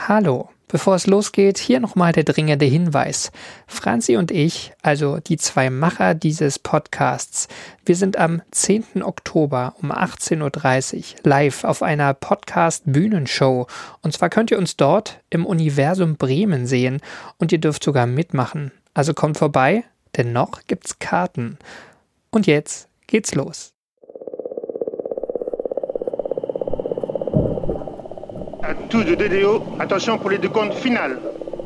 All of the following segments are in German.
Hallo, bevor es losgeht, hier nochmal der dringende Hinweis. Franzi und ich, also die zwei Macher dieses Podcasts, wir sind am 10. Oktober um 18.30 Uhr live auf einer Podcast-Bühnenshow. Und zwar könnt ihr uns dort im Universum Bremen sehen und ihr dürft sogar mitmachen. Also kommt vorbei, denn noch gibt's Karten. Und jetzt geht's los. À tous de DDO, attention pour les décomptes finales.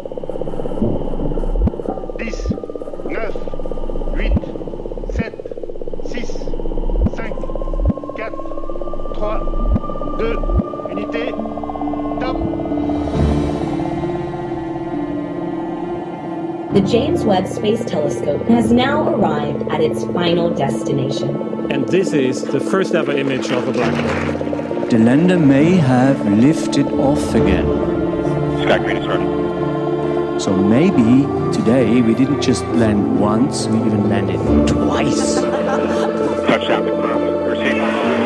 10, 9, 8, 7, 6, 5, 4, 3, 2, unité, top. The James Webb Space Telescope has now arrived at its final destination. And this is the first ever image of a black hole. The lander may have lifted off again. Sky is ready. So maybe today we didn't just land once, we even landed twice. Touchdown confirmed. Receiving.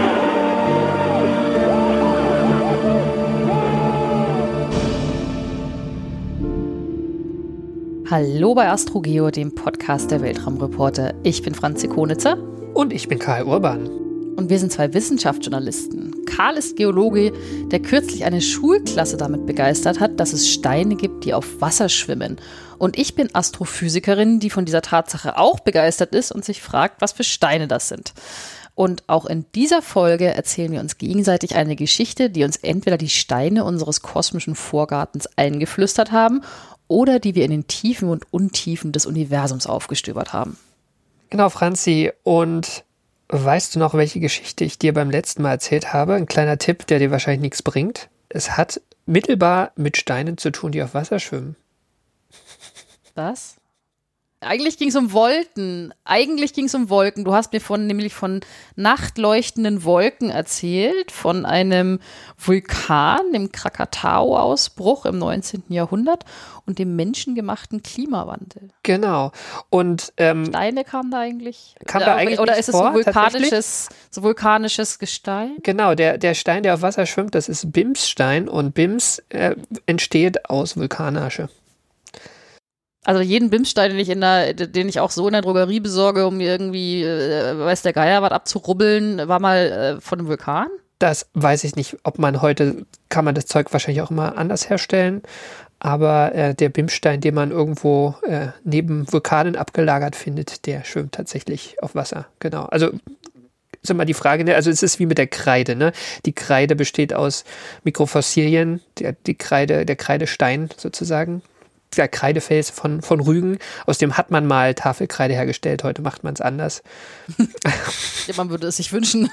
Hallo bei AstroGeo, dem Podcast der Weltraumreporter. Ich bin Franzi Konitzer. Und ich bin Karl Urban. Und wir sind zwei Wissenschaftsjournalisten. Karl ist Geologe, der kürzlich eine Schulklasse damit begeistert hat, dass es Steine gibt, die auf Wasser schwimmen. Und ich bin Astrophysikerin, die von dieser Tatsache auch begeistert ist und sich fragt, was für Steine das sind. Und auch in dieser Folge erzählen wir uns gegenseitig eine Geschichte, die uns entweder die Steine unseres kosmischen Vorgartens eingeflüstert haben oder die wir in den Tiefen und Untiefen des Universums aufgestöbert haben. Genau, Franzi. Und weißt du noch, welche Geschichte ich dir beim letzten Mal erzählt habe? Ein kleiner Tipp, der dir wahrscheinlich nichts bringt. Es hat mittelbar mit Steinen zu tun, die auf Wasser schwimmen. Was? Eigentlich ging es um Wolken. Du hast mir nämlich von nachtleuchtenden Wolken erzählt, von einem Vulkan, dem Krakatau-Ausbruch im 19. Jahrhundert und dem menschengemachten Klimawandel. Genau. Und Steine kamen da eigentlich? Oder ist es vor, so vulkanisches Gestein? Genau, der Stein, der auf Wasser schwimmt, das ist Bimsstein und Bims entsteht aus Vulkanasche. Also jeden Bimsstein, den ich auch so in der Drogerie besorge, um mir irgendwie, weiß der Geier, was abzurubbeln, war mal von einem Vulkan? Das weiß ich nicht, kann man das Zeug wahrscheinlich auch immer anders herstellen, aber der Bimsstein, den man irgendwo neben Vulkanen abgelagert findet, der schwimmt tatsächlich auf Wasser, genau. Also ist immer die Frage, also es ist wie mit der Kreide, ne? Die Kreide besteht aus Mikrofossilien, der Kreidestein sozusagen. Der Kreidefels von Rügen, aus dem hat man mal Tafelkreide hergestellt, heute macht man es anders. Ja, man würde es sich wünschen.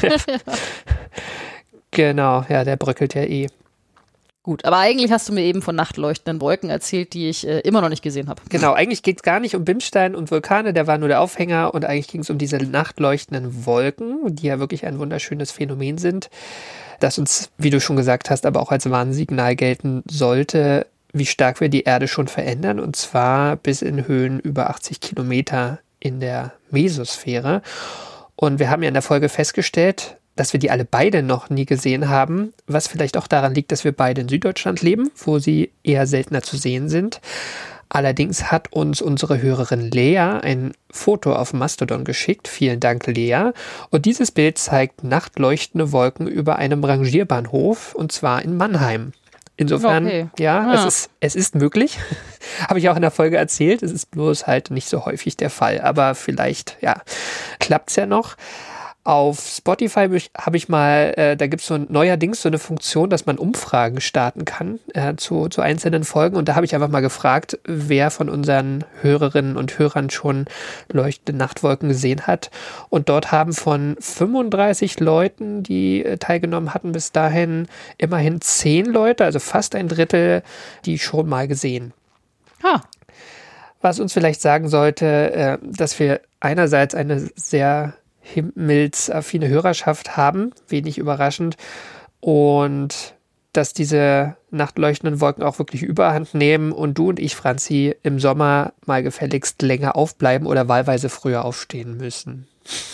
Genau, ja, der bröckelt ja eh. Gut, aber eigentlich hast du mir eben von nachtleuchtenden Wolken erzählt, die ich immer noch nicht gesehen habe. Genau, eigentlich geht es gar nicht um Bimsstein und Vulkane, der war nur der Aufhänger und eigentlich ging es um diese nachtleuchtenden Wolken, die ja wirklich ein wunderschönes Phänomen sind, das uns, wie du schon gesagt hast, aber auch als Warnsignal gelten sollte, wie stark wir die Erde schon verändern, und zwar bis in Höhen über 80 Kilometer in der Mesosphäre. Und wir haben ja in der Folge festgestellt, dass wir die alle beide noch nie gesehen haben, was vielleicht auch daran liegt, dass wir beide in Süddeutschland leben, wo sie eher seltener zu sehen sind. Allerdings hat uns unsere Hörerin Lea ein Foto auf Mastodon geschickt. Vielen Dank, Lea. Und dieses Bild zeigt nachtleuchtende Wolken über einem Rangierbahnhof, und zwar in Mannheim. Insofern, okay. Ja. Es ist möglich. Habe ich auch in der Folge erzählt. Es ist bloß halt nicht so häufig der Fall. Aber vielleicht, ja, klappt es ja noch. Auf Spotify habe ich mal, da gibt es neuerdings so eine Funktion, dass man Umfragen starten kann zu einzelnen Folgen. Und da habe ich einfach mal gefragt, wer von unseren Hörerinnen und Hörern schon leuchtende Nachtwolken gesehen hat. Und dort haben von 35 Leuten, die teilgenommen hatten, bis dahin immerhin 10 Leute, also fast ein Drittel, die schon mal gesehen. Was uns vielleicht sagen sollte, dass wir einerseits eine sehr himmelsaffine Hörerschaft haben, wenig überraschend, und dass diese nachtleuchtenden Wolken auch wirklich Überhand nehmen und du und ich, Franzi, im Sommer mal gefälligst länger aufbleiben oder wahlweise früher aufstehen müssen.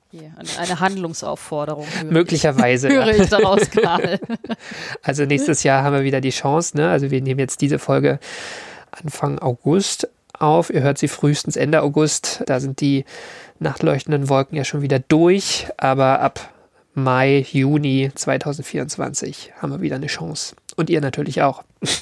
Hier, eine Handlungsaufforderung. Möglicherweise. Höre ich daraus, Karl. Also nächstes Jahr haben wir wieder die Chance, ne? Also wir nehmen jetzt diese Folge Anfang August auf. Ihr hört sie frühestens Ende August. Da sind die nachtleuchtenden Wolken ja schon wieder durch. Aber ab Mai, Juni 2024 haben wir wieder eine Chance. Und ihr natürlich auch.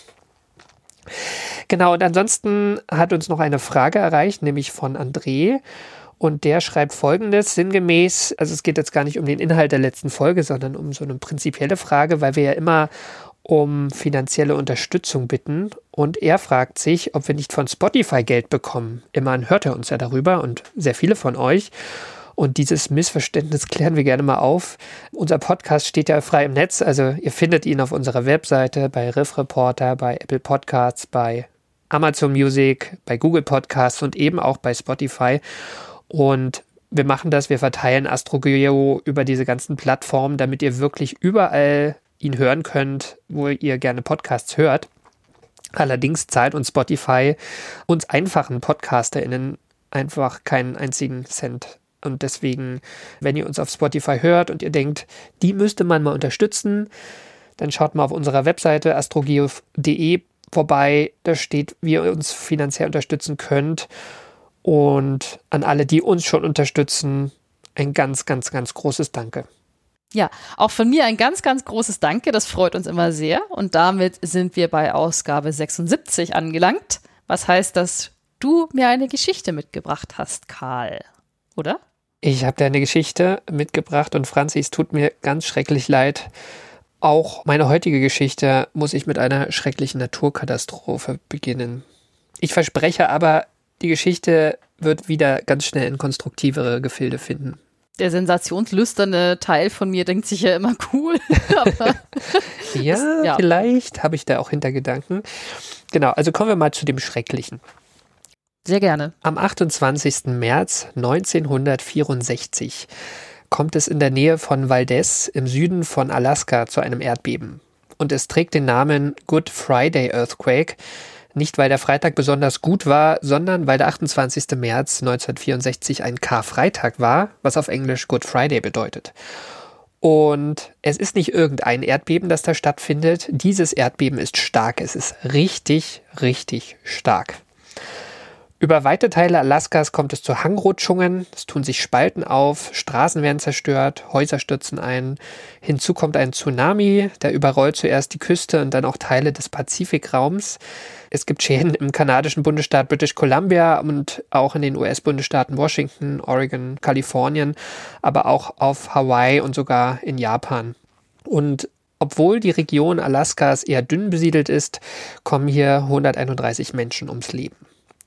Genau, und ansonsten hat uns noch eine Frage erreicht, nämlich von André. Und der schreibt Folgendes, sinngemäß, also es geht jetzt gar nicht um den Inhalt der letzten Folge, sondern um so eine prinzipielle Frage, weil wir ja immer um finanzielle Unterstützung bitten. Und er fragt sich, ob wir nicht von Spotify Geld bekommen. Immerhin hört er uns ja darüber und sehr viele von euch. Und dieses Missverständnis klären wir gerne mal auf. Unser Podcast steht ja frei im Netz, also ihr findet ihn auf unserer Webseite, bei Riff Reporter, bei Apple Podcasts, bei Amazon Music, bei Google Podcasts und eben auch bei Spotify. Und wir machen das, wir verteilen AstroGeo über diese ganzen Plattformen, damit ihr wirklich überall ihn hören könnt, wo ihr gerne Podcasts hört. Allerdings zahlt uns Spotify uns einfachen PodcasterInnen einfach keinen einzigen Cent. Und deswegen, wenn ihr uns auf Spotify hört und ihr denkt, die müsste man mal unterstützen, dann schaut mal auf unserer Webseite astrogeo.de vorbei. Da steht, wie ihr uns finanziell unterstützen könnt. Und an alle, die uns schon unterstützen, ein ganz, ganz, ganz großes Danke. Ja, auch von mir ein ganz, ganz großes Danke. Das freut uns immer sehr. Und damit sind wir bei Ausgabe 76 angelangt. Was heißt, dass du mir eine Geschichte mitgebracht hast, Karl, oder? Ich habe dir eine Geschichte mitgebracht und Franzi, es tut mir ganz schrecklich leid. Auch meine heutige Geschichte muss ich mit einer schrecklichen Naturkatastrophe beginnen. Ich verspreche aber, die Geschichte wird wieder ganz schnell in konstruktivere Gefilde finden. Der sensationslüsterne Teil von mir denkt sich ja immer cool. Aber ja, vielleicht habe ich da auch Hintergedanken. Genau, also kommen wir mal zu dem Schrecklichen. Sehr gerne. Am 28. März 1964 kommt es in der Nähe von Valdez im Süden von Alaska zu einem Erdbeben. Und es trägt den Namen Good Friday Earthquake. Nicht, weil der Freitag besonders gut war, sondern weil der 28. März 1964 ein Karfreitag war, was auf Englisch Good Friday bedeutet. Und es ist nicht irgendein Erdbeben, das da stattfindet. Dieses Erdbeben ist stark. Es ist richtig, richtig stark. Über weite Teile Alaskas kommt es zu Hangrutschungen, es tun sich Spalten auf, Straßen werden zerstört, Häuser stürzen ein. Hinzu kommt ein Tsunami, der überrollt zuerst die Küste und dann auch Teile des Pazifikraums. Es gibt Schäden im kanadischen Bundesstaat British Columbia und auch in den US-Bundesstaaten Washington, Oregon, Kalifornien, aber auch auf Hawaii und sogar in Japan. Und obwohl die Region Alaskas eher dünn besiedelt ist, kommen hier 131 Menschen ums Leben.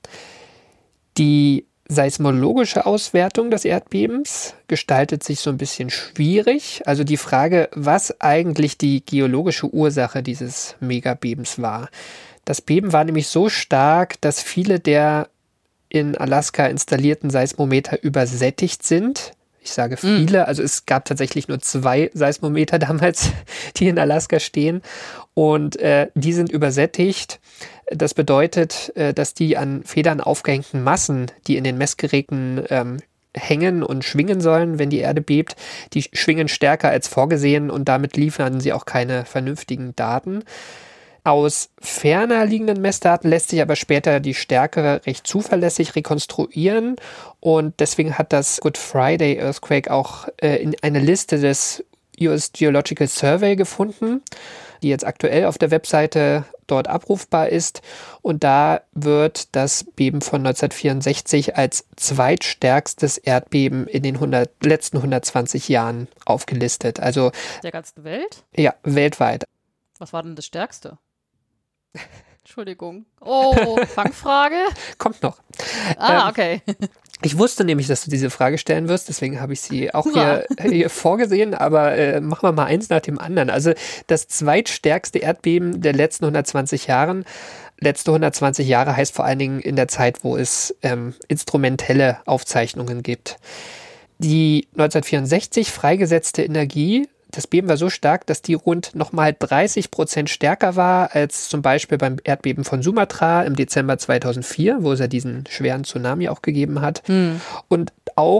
Die seismologische Auswertung des Erdbebens gestaltet sich so ein bisschen schwierig. Also die Frage, was eigentlich die geologische Ursache dieses Megabebens war. Das Beben war nämlich so stark, dass viele der in Alaska installierten Seismometer übersättigt sind. Ich sage viele, also es gab tatsächlich nur 2 Seismometer damals, die in Alaska stehen. Und die sind übersättigt. Das bedeutet, dass die an Federn aufgehängten Massen, die in den Messgeräten hängen und schwingen sollen, wenn die Erde bebt, die schwingen stärker als vorgesehen und damit liefern sie auch keine vernünftigen Daten. Aus ferner liegenden Messdaten lässt sich aber später die Stärke recht zuverlässig rekonstruieren und deswegen hat das Good Friday Earthquake auch in eine Liste des US Geological Survey gefunden, die jetzt aktuell auf der Webseite dort abrufbar ist. Und da wird das Beben von 1964 als zweitstärkstes Erdbeben in den letzten 120 Jahren aufgelistet. Also der ganzen Welt? Ja, weltweit. Was war denn das Stärkste? Entschuldigung. Oh, Fangfrage? Kommt noch. Okay. Ich wusste nämlich, dass du diese Frage stellen wirst, deswegen habe ich sie auch hier vorgesehen, aber machen wir mal eins nach dem anderen. Also das zweitstärkste Erdbeben der letzten 120 Jahren. Letzte 120 Jahre heißt vor allen Dingen in der Zeit, wo es instrumentelle Aufzeichnungen gibt. Die 1964 freigesetzte Energie, das Beben war so stark, dass die rund nochmal 30% stärker war als zum Beispiel beim Erdbeben von Sumatra im Dezember 2004, wo es ja diesen schweren Tsunami auch gegeben hat. Und auch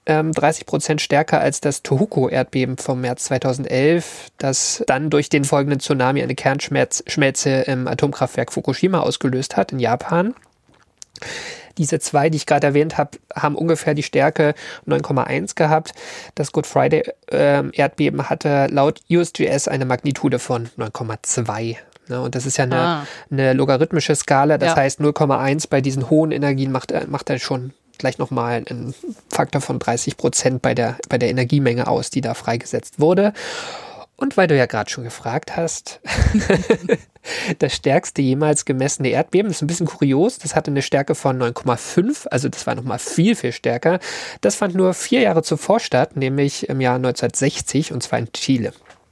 30% stärker als das Tohoku-Erdbeben vom März 2011, das dann durch den folgenden Tsunami eine Kernschmelze im Atomkraftwerk Fukushima ausgelöst hat in Japan. Diese zwei, die ich gerade erwähnt habe, haben ungefähr die Stärke 9,1 gehabt. Das Good Friday Erdbeben hatte laut USGS eine Magnitude von 9,2. Ne? Und das ist ja eine logarithmische Skala. Das heißt, 0,1 bei diesen hohen Energien macht er schon gleich nochmal einen Faktor von 30% bei der Energiemenge aus, die da freigesetzt wurde. Und weil du ja gerade schon gefragt hast, das stärkste jemals gemessene Erdbeben, das ist ein bisschen kurios, das hatte eine Stärke von 9,5, also das war nochmal viel, viel stärker. Das fand nur 4 Jahre zuvor statt, nämlich im Jahr 1960, und zwar in Chile.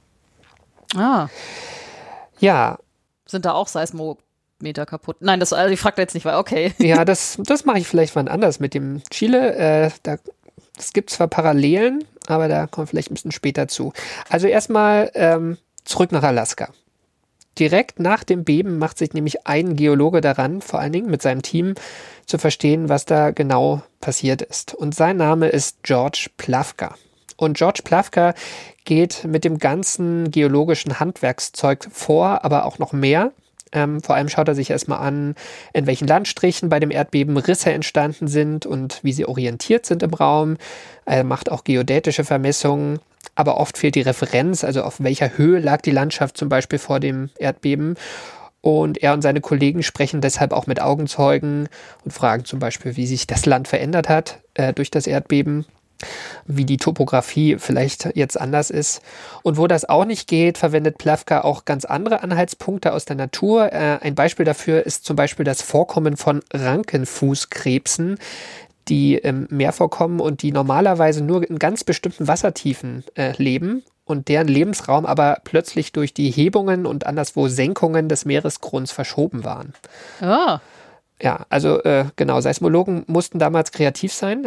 Ja. Sind da auch Seismometer kaputt? Nein, also ich frage da jetzt nicht, weil okay. Ja, das mache ich vielleicht wann anders mit dem Chile. Es gibt zwar Parallelen, aber da kommen wir vielleicht ein bisschen später zu. Also erstmal zurück nach Alaska. Direkt nach dem Beben macht sich nämlich ein Geologe daran, vor allen Dingen mit seinem Team, zu verstehen, was da genau passiert ist. Und sein Name ist George Plawka. Und George Plawka geht mit dem ganzen geologischen Handwerkszeug vor, aber auch noch mehr. Vor allem schaut er sich erstmal an, in welchen Landstrichen bei dem Erdbeben Risse entstanden sind und wie sie orientiert sind im Raum. Er macht auch geodätische Vermessungen, aber oft fehlt die Referenz, also auf welcher Höhe lag die Landschaft zum Beispiel vor dem Erdbeben. Und er und seine Kollegen sprechen deshalb auch mit Augenzeugen und fragen zum Beispiel, wie sich das Land verändert hat durch das Erdbeben, wie die Topografie vielleicht jetzt anders ist. Und wo das auch nicht geht, verwendet Plawka auch ganz andere Anhaltspunkte aus der Natur. Ein Beispiel dafür ist zum Beispiel das Vorkommen von Rankenfußkrebsen, die im Meer vorkommen und die normalerweise nur in ganz bestimmten Wassertiefen leben und deren Lebensraum aber plötzlich durch die Hebungen und anderswo Senkungen des Meeresgrunds verschoben waren. Ah. Ja, also genau, Seismologen mussten damals kreativ sein.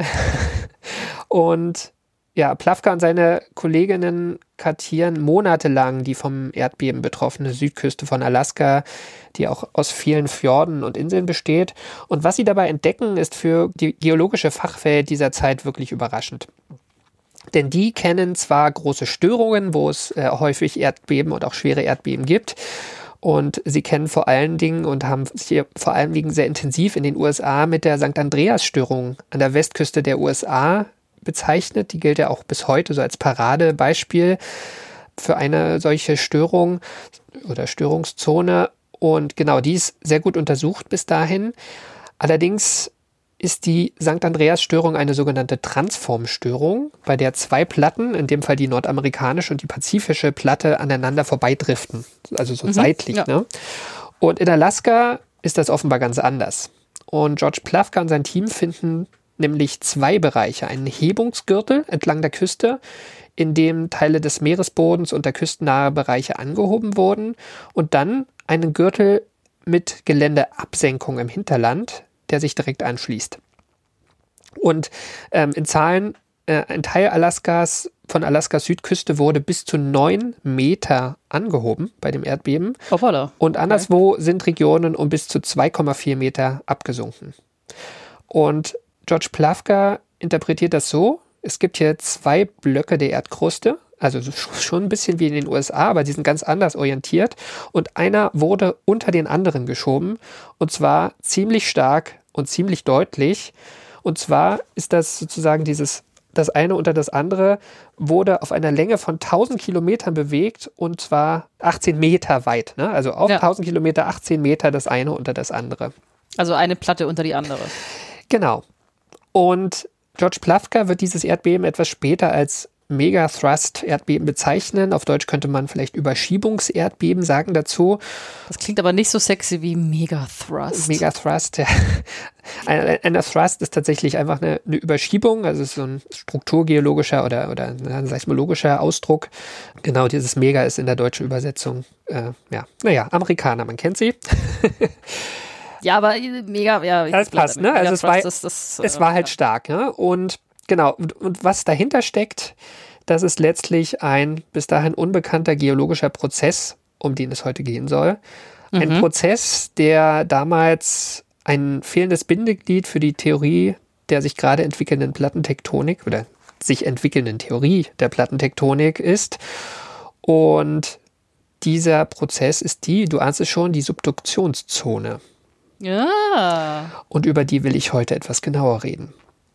Und ja, Plawka und seine Kolleginnen kartieren monatelang die vom Erdbeben betroffene Südküste von Alaska, die auch aus vielen Fjorden und Inseln besteht. Und was sie dabei entdecken, ist für die geologische Fachwelt dieser Zeit wirklich überraschend. Denn die kennen zwar große Störungen, wo es häufig Erdbeben und auch schwere Erdbeben gibt. Und sie kennen vor allen Dingen und haben sich vor allen Dingen sehr intensiv in den USA mit der St. Andreas-Störung an der Westküste der USA bezeichnet. Die gilt ja auch bis heute so als Paradebeispiel für eine solche Störung oder Störungszone. Und genau, die ist sehr gut untersucht bis dahin. Allerdings ist die St. Andreas-Störung eine sogenannte Transformstörung, bei der 2 Platten, in dem Fall die nordamerikanische und die pazifische Platte, aneinander vorbeidriften. Also so seitlich. Ja. Ne? Und in Alaska ist das offenbar ganz anders. Und George Plawka und sein Team finden nämlich 2 Bereiche. Einen Hebungsgürtel entlang der Küste, in dem Teile des Meeresbodens und der küstennahe Bereiche angehoben wurden. Und dann einen Gürtel mit Geländeabsenkung im Hinterland, der sich direkt anschließt. Und in Zahlen, ein Teil Alaskas, von Alaskas Südküste wurde bis zu 9 Meter angehoben bei dem Erdbeben. Hoppala. Und anderswo sind Regionen um bis zu 2,4 Meter abgesunken. Und George Plawka interpretiert das so: Es gibt hier 2 Blöcke der Erdkruste, also schon ein bisschen wie in den USA, aber die sind ganz anders orientiert. Und einer wurde unter den anderen geschoben, und zwar ziemlich stark und ziemlich deutlich. Und zwar ist das sozusagen das eine unter das andere wurde auf einer Länge von 1000 Kilometern bewegt, und zwar 18 Meter weit. Ne? Also auf 1000 Kilometer 18 Meter das eine unter das andere. Also eine Platte unter die andere. Genau. Und George Plawka wird dieses Erdbeben etwas später als Megathrust-Erdbeben bezeichnen. Auf Deutsch könnte man vielleicht Überschiebungserdbeben sagen dazu. Das klingt aber nicht so sexy wie Megathrust. Megathrust, ja. Ein Thrust ist tatsächlich einfach eine Überschiebung, also ist so ein strukturgeologischer oder ein seismologischer Ausdruck. Genau, dieses Mega ist in der deutschen Übersetzung, Amerikaner, man kennt sie. Ja, aber mega, ja. Das passt, ne? Also es war halt stark, ne? Und genau, und was dahinter steckt, das ist letztlich ein bis dahin unbekannter geologischer Prozess, um den es heute gehen soll. Ein Prozess, der damals ein fehlendes Bindeglied für die Theorie der sich gerade entwickelnden Plattentektonik oder sich entwickelnden Theorie der Plattentektonik ist. Und dieser Prozess ist du ahnst es schon, die Subduktionszone. Ja. Und über die will ich heute etwas genauer reden.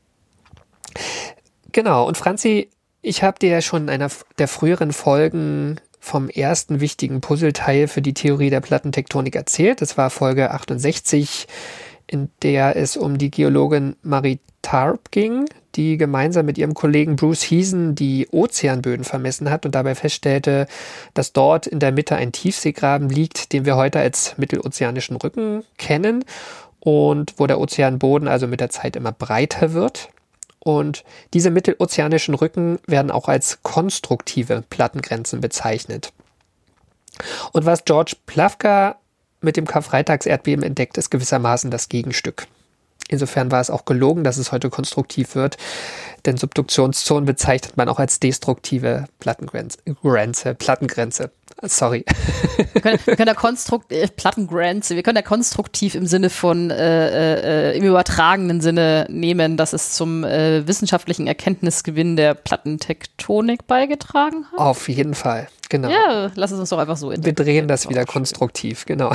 Genau, und Franzi, ich habe dir ja schon in einer der früheren Folgen vom ersten wichtigen Puzzleteil für die Theorie der Plattentektonik erzählt. Das war Folge 68, in der es um die Geologin Marie Tarp ging, die gemeinsam mit ihrem Kollegen Bruce Heason die Ozeanböden vermessen hat und dabei feststellte, dass dort in der Mitte ein Tiefseegraben liegt, den wir heute als Mittelozeanischen Rücken kennen und wo der Ozeanboden also mit der Zeit immer breiter wird. Und diese mittelozeanischen Rücken werden auch als konstruktive Plattengrenzen bezeichnet. Und was George Plawka mit dem Karfreitagserdbeben entdeckt, ist gewissermaßen das Gegenstück. Insofern war es auch gelogen, dass es heute konstruktiv wird, denn Subduktionszonen bezeichnet man auch als destruktive Plattengrenze. Sorry. Wir können da konstruktiv im Sinne von im übertragenen Sinne nehmen, dass es zum wissenschaftlichen Erkenntnisgewinn der Plattentektonik beigetragen hat. Auf jeden Fall, genau. Ja, lass es uns doch einfach so Wir drehen das wieder konstruktiv, genau.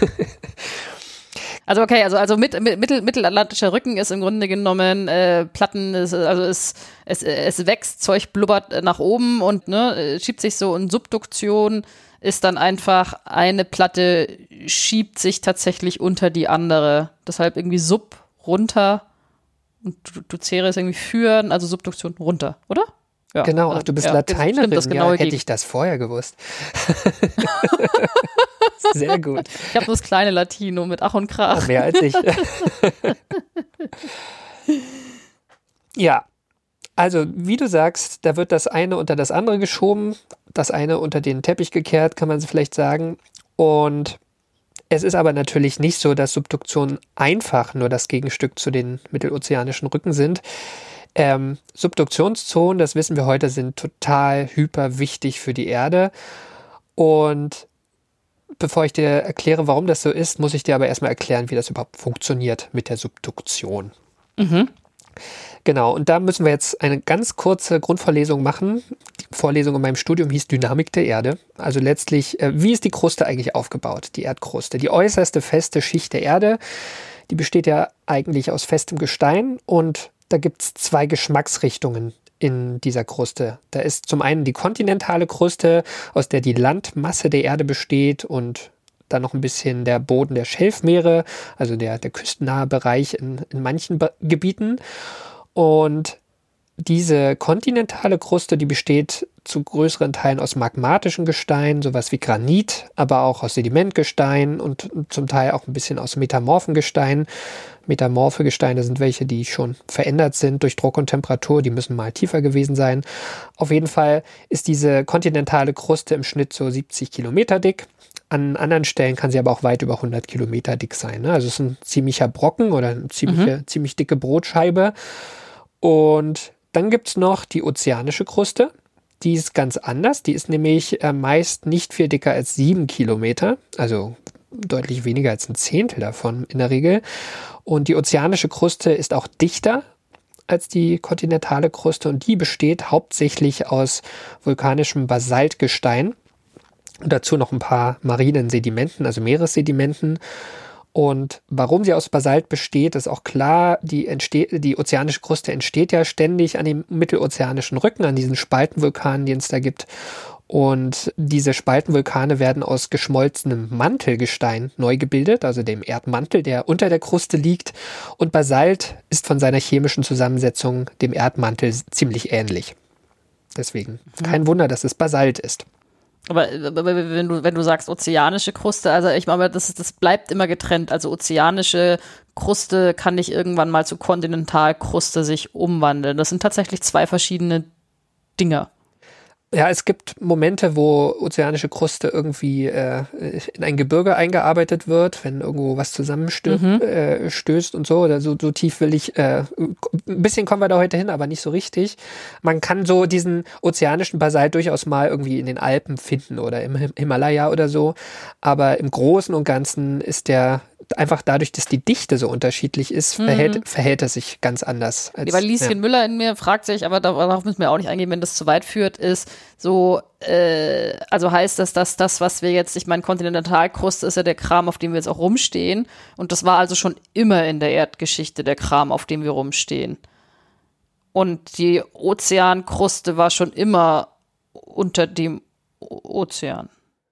Also okay, also mittelatlantischer Rücken ist im Grunde genommen Platten, es wächst, Zeug blubbert nach oben und schiebt sich so, und Subduktion ist dann einfach, eine Platte schiebt sich tatsächlich unter die andere. Deshalb irgendwie Sub runter und Ducere ist irgendwie führen, also Subduktion runter, oder? Ja, genau, ach, du bist Lateinerin, das ja, hätte ich das vorher gewusst. Sehr gut. Ich habe nur das kleine Latino mit Ach und Krach. Ach, mehr als ich. Ja, also wie du sagst, da wird das eine unter das andere geschoben, das eine unter den Teppich gekehrt, kann man vielleicht sagen. Und es ist aber natürlich nicht so, dass Subduktionen einfach nur das Gegenstück zu den mittelozeanischen Rücken sind. Subduktionszonen, das wissen wir heute, sind total hyper wichtig für die Erde. Und bevor ich dir erkläre, warum das so ist, muss ich dir aber erstmal erklären, wie das überhaupt funktioniert mit der Subduktion. Mhm. Genau, und da müssen wir jetzt eine ganz kurze Grundvorlesung machen. Die Vorlesung in meinem Studium hieß Dynamik der Erde. Also letztlich, wie ist die Kruste eigentlich aufgebaut, die Erdkruste? Die äußerste feste Schicht der Erde, die besteht ja eigentlich aus festem Gestein, und da gibt es zwei Geschmacksrichtungen in dieser Kruste. Da ist zum einen die kontinentale Kruste, aus der die Landmasse der Erde besteht, und dann noch ein bisschen der Boden der Schelfmeere, also der küstennahe Bereich in manchen Gebieten. Und diese kontinentale Kruste, die besteht zu größeren Teilen aus magmatischen Gesteinen, sowas wie Granit, aber auch aus Sedimentgestein und zum Teil auch ein bisschen aus metamorphen Gesteinen. Metamorphe Gesteine sind welche, die schon verändert sind durch Druck und Temperatur, die müssen mal tiefer gewesen sein. Auf jeden Fall ist diese kontinentale Kruste im Schnitt so 70 Kilometer dick. An anderen Stellen kann sie aber auch weit über 100 Kilometer dick sein. Ne? Also es ist ein ziemlicher Brocken oder eine ziemlich dicke Brotscheibe. Und dann gibt es noch die ozeanische Kruste. Die ist ganz anders. Die ist nämlich meist nicht viel dicker als 7 Kilometer, also deutlich weniger als ein Zehntel davon in der Regel. Und die ozeanische Kruste ist auch dichter als die kontinentale Kruste, und die besteht hauptsächlich aus vulkanischem Basaltgestein und dazu noch ein paar marinen Sedimenten, also Meeressedimenten. Und warum sie aus Basalt besteht, ist auch klar. Die ozeanische Kruste entsteht ja ständig an dem mittelozeanischen Rücken, an diesen Spaltenvulkanen, die es da gibt. Und diese Spaltenvulkane werden aus geschmolzenem Mantelgestein neu gebildet, also dem Erdmantel, der unter der Kruste liegt. Und Basalt ist von seiner chemischen Zusammensetzung dem Erdmantel ziemlich ähnlich. Deswegen kein Wunder, dass es Basalt ist. Aber wenn du sagst ozeanische Kruste, also ich meine, das bleibt immer getrennt. Also ozeanische Kruste kann nicht irgendwann mal zu Kontinentalkruste sich umwandeln. Das sind tatsächlich zwei verschiedene Dinge. Ja, es gibt Momente, wo ozeanische Kruste irgendwie in ein Gebirge eingearbeitet wird, wenn irgendwo was zusammenstößt und so. Oder so tief will ich, ein bisschen kommen wir da heute hin, aber nicht so richtig. Man kann so diesen ozeanischen Basalt durchaus mal irgendwie in den Alpen finden oder im Himalaya oder so. Aber im Großen und Ganzen ist der einfach dadurch, dass die Dichte so unterschiedlich ist, verhält es sich ganz anders. Weil Lieschen Müller in mir fragt sich, aber darauf müssen wir auch nicht eingehen, wenn das zu weit führt, ist so, also heißt das, dass das, was wir jetzt, ich meine, Kontinentalkruste ist ja der Kram, auf dem wir jetzt auch rumstehen, und das war also schon immer in der Erdgeschichte der Kram, auf dem wir rumstehen. Und die Ozeankruste war schon immer unter dem Ozean.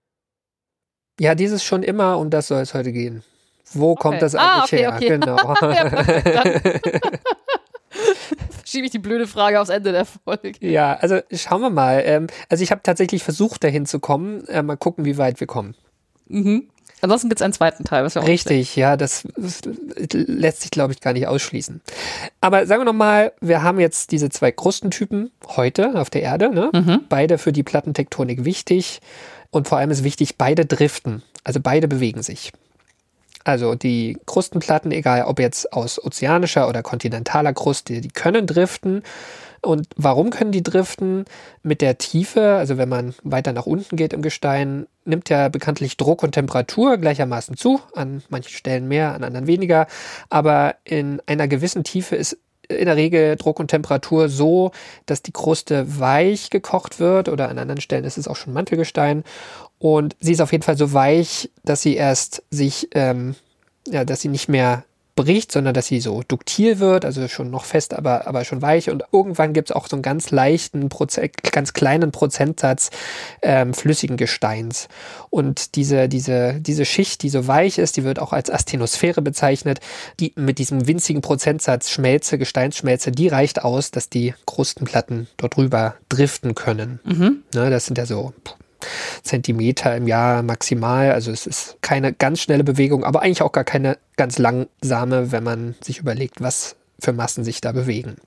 Ja, dieses schon immer, um das soll es heute gehen. Wo kommt das eigentlich her? Okay. Genau. Ja, perfekt, dann schiebe ich die blöde Frage aufs Ende der Folge. Ja, also schauen wir mal. Also ich habe tatsächlich versucht, dahin zu kommen. Mal gucken, wie weit wir kommen. Ansonsten gibt es einen zweiten Teil. Was wir auch Richtig, ja, das lässt sich, glaube ich, gar nicht ausschließen. Aber sagen wir nochmal, wir haben jetzt diese 2 Krustentypen heute auf der Erde. Ne? Beide für die Plattentektonik wichtig. Und vor allem ist wichtig, beide driften. Also beide bewegen sich. Also die Krustenplatten, egal ob jetzt aus ozeanischer oder kontinentaler Kruste, die können driften. Und warum können die driften? Mit der Tiefe, also wenn man weiter nach unten geht im Gestein, nimmt ja bekanntlich Druck und Temperatur gleichermaßen zu. An manchen Stellen mehr, an anderen weniger. Aber in einer gewissen Tiefe ist in der Regel Druck und Temperatur so, dass die Kruste weich gekocht wird, oder an anderen Stellen ist es auch schon Mantelgestein. Und sie ist auf jeden Fall so weich, dass sie erst sich, dass sie nicht mehr bricht, sondern dass sie so duktil wird, also schon noch fest, aber schon weich. Und irgendwann gibt es auch so einen ganz leichten, ganz kleinen Prozentsatz flüssigen Gesteins. Und diese Schicht, die so weich ist, die wird auch als Astenosphäre bezeichnet, die mit diesem winzigen Prozentsatz Schmelze, Gesteinsschmelze, die reicht aus, dass die Krustenplatten dort drüber driften können. Ne, das sind ja so Zentimeter im Jahr maximal, also es ist keine ganz schnelle Bewegung, aber eigentlich auch gar keine ganz langsame, wenn man sich überlegt, was für Massen sich da bewegen.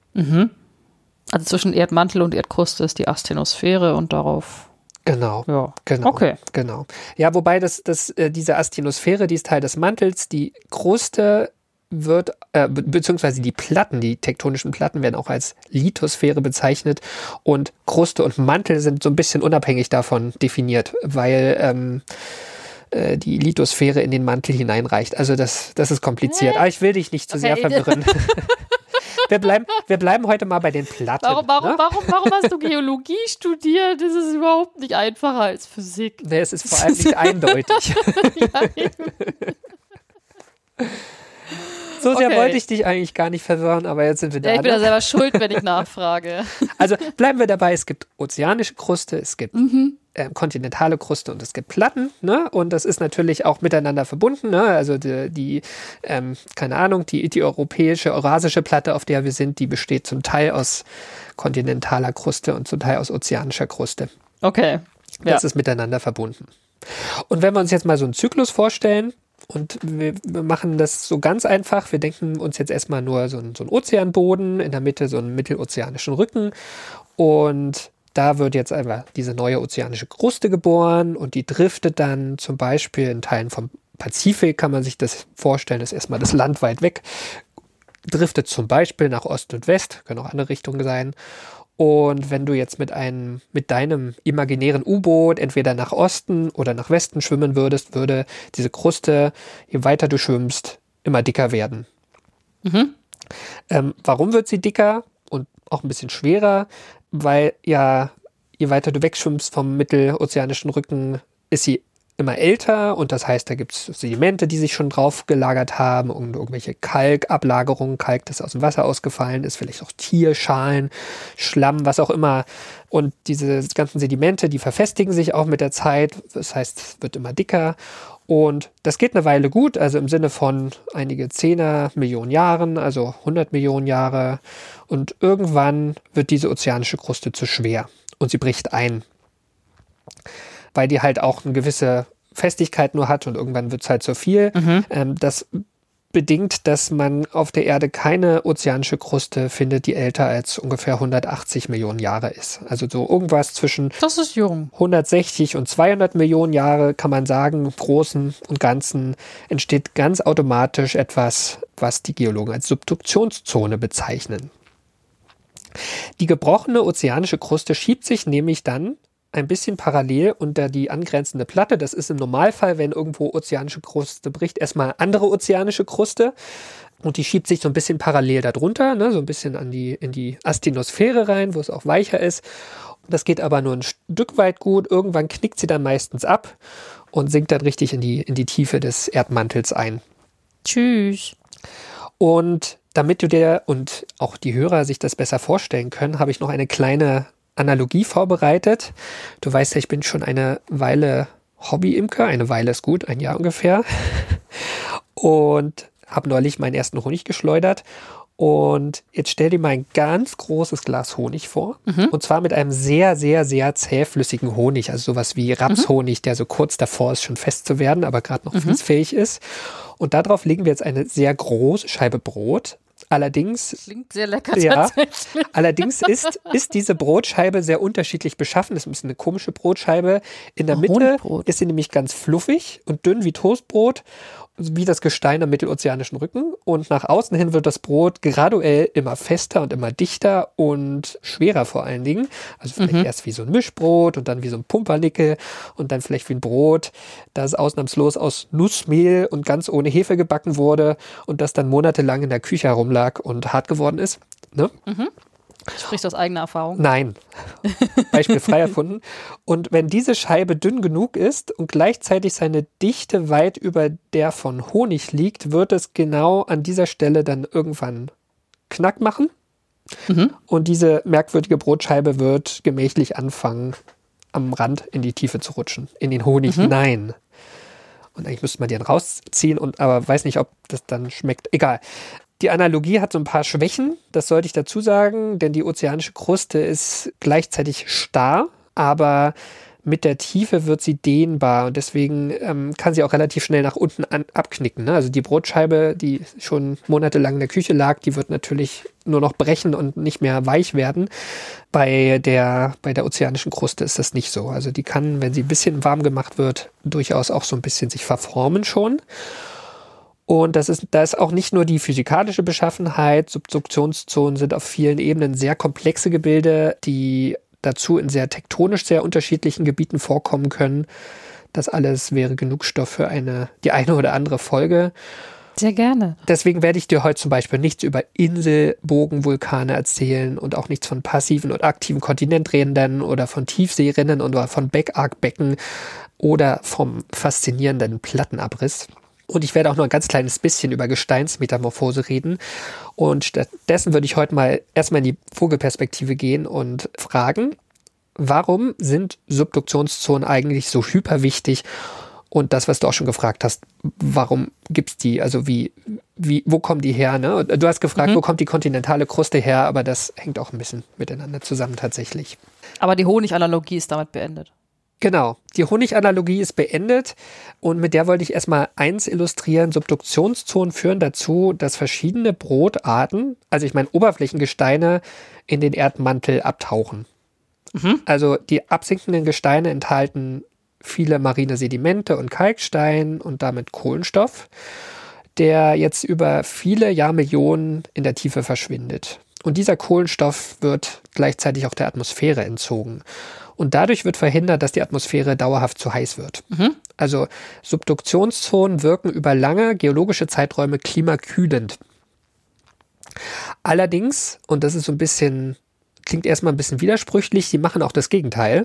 Also zwischen Erdmantel und Erdkruste ist die Astenosphäre und darauf... Genau. Ja. Genau. Okay. Genau. Ja, wobei diese Astenosphäre, die ist Teil des Mantels, die Kruste wird, beziehungsweise die Platten, die tektonischen Platten werden auch als Lithosphäre bezeichnet, und Kruste und Mantel sind so ein bisschen unabhängig davon definiert, weil die Lithosphäre in den Mantel hineinreicht. Also das ist kompliziert. Aber ich will dich nicht zu sehr verwirren. Wir bleiben heute mal bei den Platten. Warum hast du Geologie studiert? Das ist überhaupt nicht einfacher als Physik. Nee, es ist vor allem nicht eindeutig. So sehr wollte ich dich eigentlich gar nicht verwirren, aber jetzt sind wir da. Ja, ich bin da selber schuld, wenn ich nachfrage. Also bleiben wir dabei, es gibt ozeanische Kruste, es gibt kontinentale Kruste und es gibt Platten, ne? Und das ist natürlich auch miteinander verbunden, ne? Also keine Ahnung, die europäische, eurasische Platte, auf der wir sind, die besteht zum Teil aus kontinentaler Kruste und zum Teil aus ozeanischer Kruste. Okay. Ja. Das ist miteinander verbunden. Und wenn wir uns jetzt mal so einen Zyklus vorstellen, und wir machen das so ganz einfach. Wir denken uns jetzt erstmal nur so einen Ozeanboden, in der Mitte so einen mittelozeanischen Rücken. Und da wird jetzt einfach diese neue ozeanische Kruste geboren und die driftet dann zum Beispiel in Teilen vom Pazifik, kann man sich das vorstellen, ist erstmal das Land weit weg, driftet zum Beispiel nach Ost und West, können auch andere Richtungen sein. Und wenn du jetzt mit deinem imaginären U-Boot entweder nach Osten oder nach Westen schwimmen würdest, würde diese Kruste, je weiter du schwimmst, immer dicker werden. Warum wird sie dicker und auch ein bisschen schwerer? Weil ja, je weiter du wegschwimmst vom mittelozeanischen Rücken, ist sie immer älter, und das heißt, da gibt es Sedimente, die sich schon drauf gelagert haben und irgendwelche Kalkablagerungen, Kalk, das aus dem Wasser ausgefallen ist, vielleicht auch Tierschalen, Schlamm, was auch immer. Und diese ganzen Sedimente, die verfestigen sich auch mit der Zeit, das heißt, es wird immer dicker. Und das geht eine Weile gut, also im Sinne von einige 10er Millionen Jahren, also 100 Millionen Jahre. Und irgendwann wird diese ozeanische Kruste zu schwer und sie bricht ein, weil die halt auch eine gewisse Festigkeit nur hat und irgendwann wird es halt zu viel. Das bedingt, dass man auf der Erde keine ozeanische Kruste findet, die älter als ungefähr 180 Millionen Jahre ist. Also so irgendwas zwischen das ist jung. 160 und 200 Millionen Jahre, kann man sagen, im Großen und Ganzen entsteht ganz automatisch etwas, was die Geologen als Subduktionszone bezeichnen. Die gebrochene ozeanische Kruste schiebt sich nämlich dann ein bisschen parallel unter die angrenzende Platte. Das ist im Normalfall, wenn irgendwo ozeanische Kruste bricht, erstmal andere ozeanische Kruste. Und die schiebt sich so ein bisschen parallel darunter, ne, so ein bisschen in die Asthenosphäre rein, wo es auch weicher ist. Das geht aber nur ein Stück weit gut. Irgendwann knickt sie dann meistens ab und sinkt dann richtig in die Tiefe des Erdmantels ein. Tschüss. Und damit du dir und auch die Hörer sich das besser vorstellen können, habe ich noch eine kleine Analogie vorbereitet. Du weißt ja, ich bin schon eine Weile Hobby-Imker. Eine Weile ist gut, ein Jahr ungefähr. Und habe neulich meinen ersten Honig geschleudert. Und jetzt stell dir mal ein ganz großes Glas Honig vor. Und zwar mit einem sehr, sehr, sehr zähflüssigen Honig. Also sowas wie Rapshonig, der so kurz davor ist, schon fest zu werden, aber gerade noch fließfähig ist. Und darauf legen wir jetzt eine sehr große Scheibe Brot. Allerdings, klingt sehr lecker tatsächlich. Allerdings ist diese Brotscheibe sehr unterschiedlich beschaffen. Das ist ein bisschen eine komische Brotscheibe. In der Mitte Honigbrot. ist sie nämlich ganz fluffig und dünn wie Toastbrot, wie das Gestein am mittelozeanischen Rücken. Und nach außen hin wird das Brot graduell immer fester und immer dichter und schwerer vor allen Dingen. Also vielleicht erst wie so ein Mischbrot und dann wie so ein Pumpernickel und dann vielleicht wie ein Brot, das ausnahmslos aus Nussmehl und ganz ohne Hefe gebacken wurde und das dann monatelang in der Küche herumlag und hart geworden ist. Ne? Sprichst du aus eigener Erfahrung? Nein. Beispiel frei erfunden. Und wenn diese Scheibe dünn genug ist und gleichzeitig seine Dichte weit über der von Honig liegt, wird es genau an dieser Stelle dann irgendwann Knack machen. Und diese merkwürdige Brotscheibe wird gemächlich anfangen, am Rand in die Tiefe zu rutschen, in den Honig hinein. Und eigentlich müsste man den rausziehen, aber weiß nicht, ob das dann schmeckt. Egal. Die Analogie hat so ein paar Schwächen, das sollte ich dazu sagen, denn die ozeanische Kruste ist gleichzeitig starr, aber mit der Tiefe wird sie dehnbar und deswegen kann sie auch relativ schnell nach unten abknicken. Ne? Also die Brotscheibe, die schon monatelang in der Küche lag, die wird natürlich nur noch brechen und nicht mehr weich werden. Bei der ozeanischen Kruste ist das nicht so. Also die kann, wenn sie ein bisschen warm gemacht wird, durchaus auch so ein bisschen sich verformen schon. Und da ist auch nicht nur die physikalische Beschaffenheit. Subduktionszonen sind auf vielen Ebenen sehr komplexe Gebilde, die dazu in sehr tektonisch sehr unterschiedlichen Gebieten vorkommen können. Das alles wäre genug Stoff für die eine oder andere Folge. Sehr gerne. Deswegen werde ich dir heute zum Beispiel nichts über Inselbogenvulkane erzählen und auch nichts von passiven und aktiven Kontinenträndern oder von Tiefseerinnen oder von Backarkbecken oder vom faszinierenden Plattenabriss. Und ich werde auch noch ein ganz kleines bisschen über Gesteinsmetamorphose reden. Und stattdessen würde ich heute mal erstmal in die Vogelperspektive gehen und fragen, warum sind Subduktionszonen eigentlich so hyperwichtig? Und das, was du auch schon gefragt hast, warum gibt's die? Also wo kommen die her? Ne? Du hast gefragt, wo kommt die kontinentale Kruste her? Aber das hängt auch ein bisschen miteinander zusammen tatsächlich. Aber die Honiganalogie ist damit beendet. Genau, die Honiganalogie ist beendet und mit der wollte ich erstmal eins illustrieren. Subduktionszonen führen dazu, dass verschiedene Brotarten, also ich meine Oberflächengesteine, in den Erdmantel abtauchen. Also die absinkenden Gesteine enthalten viele marine Sedimente und Kalkstein und damit Kohlenstoff, der jetzt über viele Jahrmillionen in der Tiefe verschwindet. Und dieser Kohlenstoff wird gleichzeitig auch der Atmosphäre entzogen. Und dadurch wird verhindert, dass die Atmosphäre dauerhaft zu heiß wird. Also Subduktionszonen wirken über lange geologische Zeiträume klimakühlend. Allerdings, und das ist so ein bisschen, klingt erstmal ein bisschen widersprüchlich, sie machen auch das Gegenteil.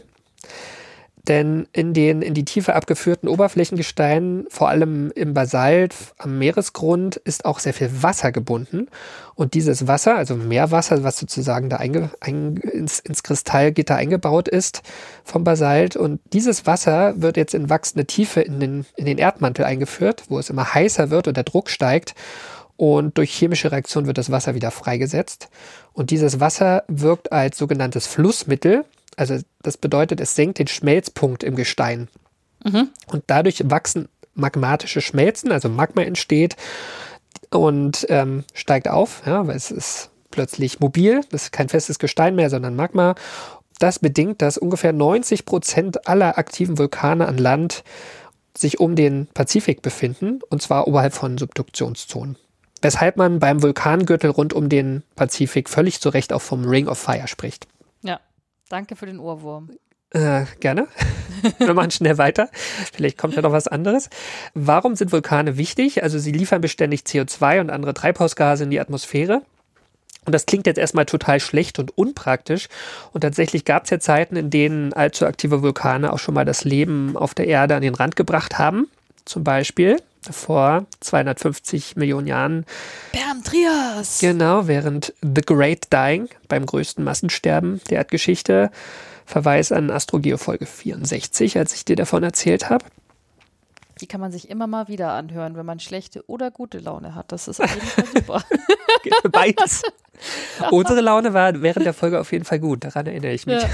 Denn in die Tiefe abgeführten Oberflächengesteinen, vor allem im Basalt am Meeresgrund, ist auch sehr viel Wasser gebunden. Und dieses Wasser, also Meerwasser, was sozusagen da ins Kristallgitter eingebaut ist vom Basalt, und dieses Wasser wird jetzt in wachsende Tiefe in den Erdmantel eingeführt, wo es immer heißer wird und der Druck steigt. Und durch chemische Reaktion wird das Wasser wieder freigesetzt. Und dieses Wasser wirkt als sogenanntes Flussmittel. Also das bedeutet, es senkt den Schmelzpunkt im Gestein. Und dadurch wachsen magmatische Schmelzen, also Magma entsteht und steigt auf, ja, weil es ist plötzlich mobil. Das ist kein festes Gestein mehr, sondern Magma. Das bedingt, dass ungefähr 90% aller aktiven Vulkane an Land sich um den Pazifik befinden, und zwar oberhalb von Subduktionszonen. Weshalb man beim Vulkangürtel rund um den Pazifik völlig zu Recht auch vom Ring of Fire spricht. Ja. Danke für den Ohrwurm. Gerne. Wir machen schnell weiter. Vielleicht kommt ja noch was anderes. Warum sind Vulkane wichtig? Also sie liefern beständig CO2 und andere Treibhausgase in die Atmosphäre. Und das klingt jetzt erstmal total schlecht und unpraktisch. Und tatsächlich gab es ja Zeiten, in denen allzu aktive Vulkane auch schon mal das Leben auf der Erde an den Rand gebracht haben. Zum Beispiel vor 250 Millionen Jahren. Bam Trias! Genau, während The Great Dying, beim größten Massensterben der Erdgeschichte. Verweis an Astrogeo Folge 64, als ich dir davon erzählt habe. Die kann man sich immer mal wieder anhören, wenn man schlechte oder gute Laune hat. Das ist auf jeden Fall super. Beides. Unsere Laune war während der Folge auf jeden Fall gut, daran erinnere ich mich. Ja.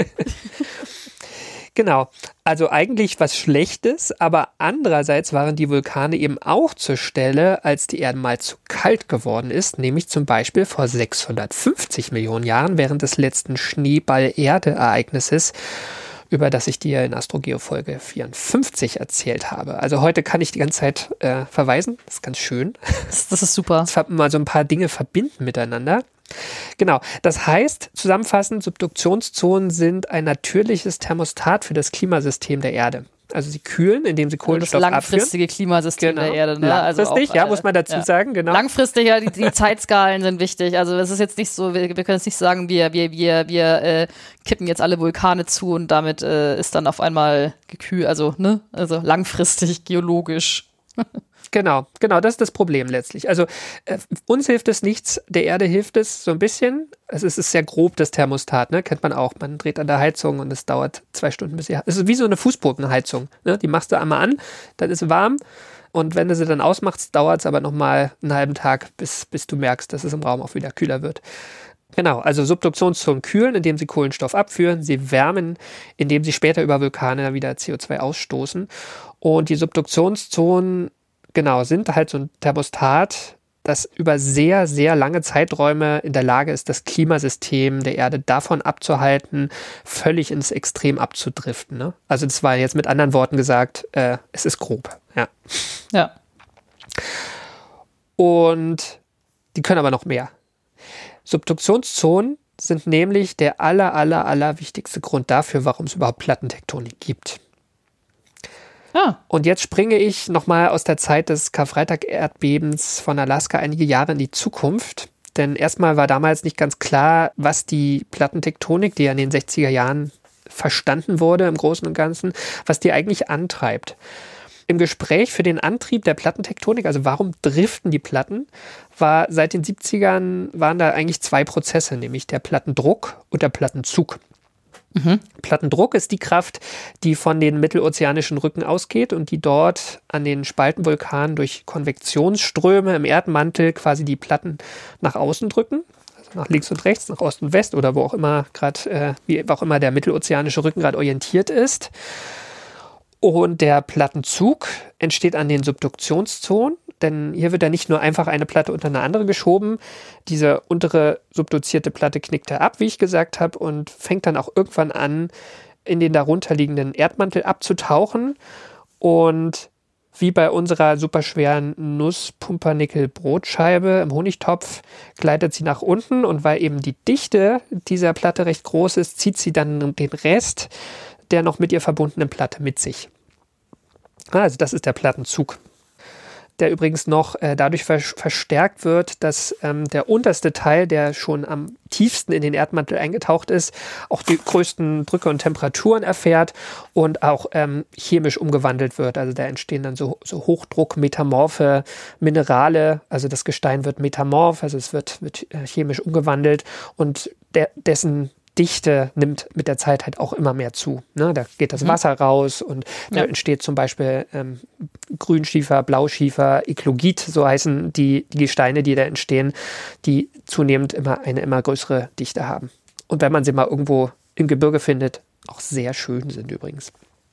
Genau, also eigentlich was Schlechtes, aber andererseits waren die Vulkane eben auch zur Stelle, als die Erde mal zu kalt geworden ist, nämlich zum Beispiel vor 650 Millionen Jahren während des letzten Schneeball-Erde-Ereignisses, über das ich dir in Astrogeo Folge 54 erzählt habe. Also heute kann ich die ganze Zeit verweisen, das ist ganz schön. Das ist super. Mal so ein paar Dinge verbinden miteinander. Genau, das heißt, zusammenfassend, Subduktionszonen sind ein natürliches Thermostat für das Klimasystem der Erde. Also sie kühlen, indem sie Kohlenstoff abführen. Das langfristige Klimasystem der Erde. Ne? Langfristig, also auch, ja, muss man dazu sagen, genau. Langfristig, ja, die Zeitskalen sind wichtig. Also es ist jetzt nicht so, wir können jetzt nicht sagen, wir kippen jetzt alle Vulkane zu und damit ist dann auf einmal gekühlt, also langfristig, geologisch. Genau, das ist das Problem letztlich. Also uns hilft es nichts, der Erde hilft es so ein bisschen. Es ist sehr grob, das Thermostat, ne? Kennt man auch. Man dreht an der Heizung und es dauert 2 Stunden, bis es ist wie so eine Fußbodenheizung. Ne? Die machst du einmal an, dann ist sie warm und wenn du sie dann ausmachst, dauert es aber nochmal einen halben Tag, bis du merkst, dass es im Raum auch wieder kühler wird. Genau, also Subduktionszonen kühlen, indem sie Kohlenstoff abführen, sie wärmen, indem sie später über Vulkane wieder CO2 ausstoßen. Und die Subduktionszonen sind halt so ein Thermostat, das über sehr, sehr lange Zeiträume in der Lage ist, das Klimasystem der Erde davon abzuhalten, völlig ins Extrem abzudriften. Ne? Also das war jetzt mit anderen Worten gesagt, es ist grob. Ja. Und die können aber noch mehr. Subduktionszonen sind nämlich der aller wichtigste Grund dafür, warum es überhaupt Plattentektonik gibt. Und jetzt springe ich nochmal aus der Zeit des Karfreitag-Erdbebens von Alaska einige Jahre in die Zukunft. Denn erstmal war damals nicht ganz klar, was die Plattentektonik, die ja in den 60er Jahren verstanden wurde im Großen und Ganzen, was die eigentlich antreibt. Im Gespräch für den Antrieb der Plattentektonik, also warum driften die Platten, war seit den 70ern waren da eigentlich 2 Prozesse, nämlich der Plattendruck und der Plattenzug. Plattendruck ist die Kraft, die von den mittelozeanischen Rücken ausgeht und die dort an den Spaltenvulkanen durch Konvektionsströme im Erdmantel quasi die Platten nach außen drücken, also nach links und rechts, nach Ost und West oder wo auch immer gerade, wie auch immer der mittelozeanische Rücken gerade orientiert ist. Und der Plattenzug entsteht an den Subduktionszonen, denn hier wird ja nicht nur einfach eine Platte unter eine andere geschoben. Diese untere subduzierte Platte knickt er ab, wie ich gesagt habe, und fängt dann auch irgendwann an, in den darunterliegenden Erdmantel abzutauchen. Und wie bei unserer superschweren Nuss-Pumpernickel-Brotscheibe im Honigtopf gleitet sie nach unten. Und weil eben die Dichte dieser Platte recht groß ist, zieht sie dann den Rest der noch mit ihr verbundenen Platte mit sich. Also das ist der Plattenzug, der übrigens noch dadurch verstärkt wird, dass der unterste Teil, der schon am tiefsten in den Erdmantel eingetaucht ist, auch die größten Drücke und Temperaturen erfährt und auch chemisch umgewandelt wird. Also da entstehen dann so hochdruckmetamorphe Minerale, also das Gestein wird metamorph, also es wird chemisch umgewandelt und dessen Dichte nimmt mit der Zeit halt auch immer mehr zu. Ne? Da geht das Wasser raus und da entsteht zum Beispiel Grünschiefer, Blauschiefer, Eklogit, so heißen die Gesteine, die da entstehen, die zunehmend eine immer größere Dichte haben. Und wenn man sie mal irgendwo im Gebirge findet, auch sehr schön sind übrigens.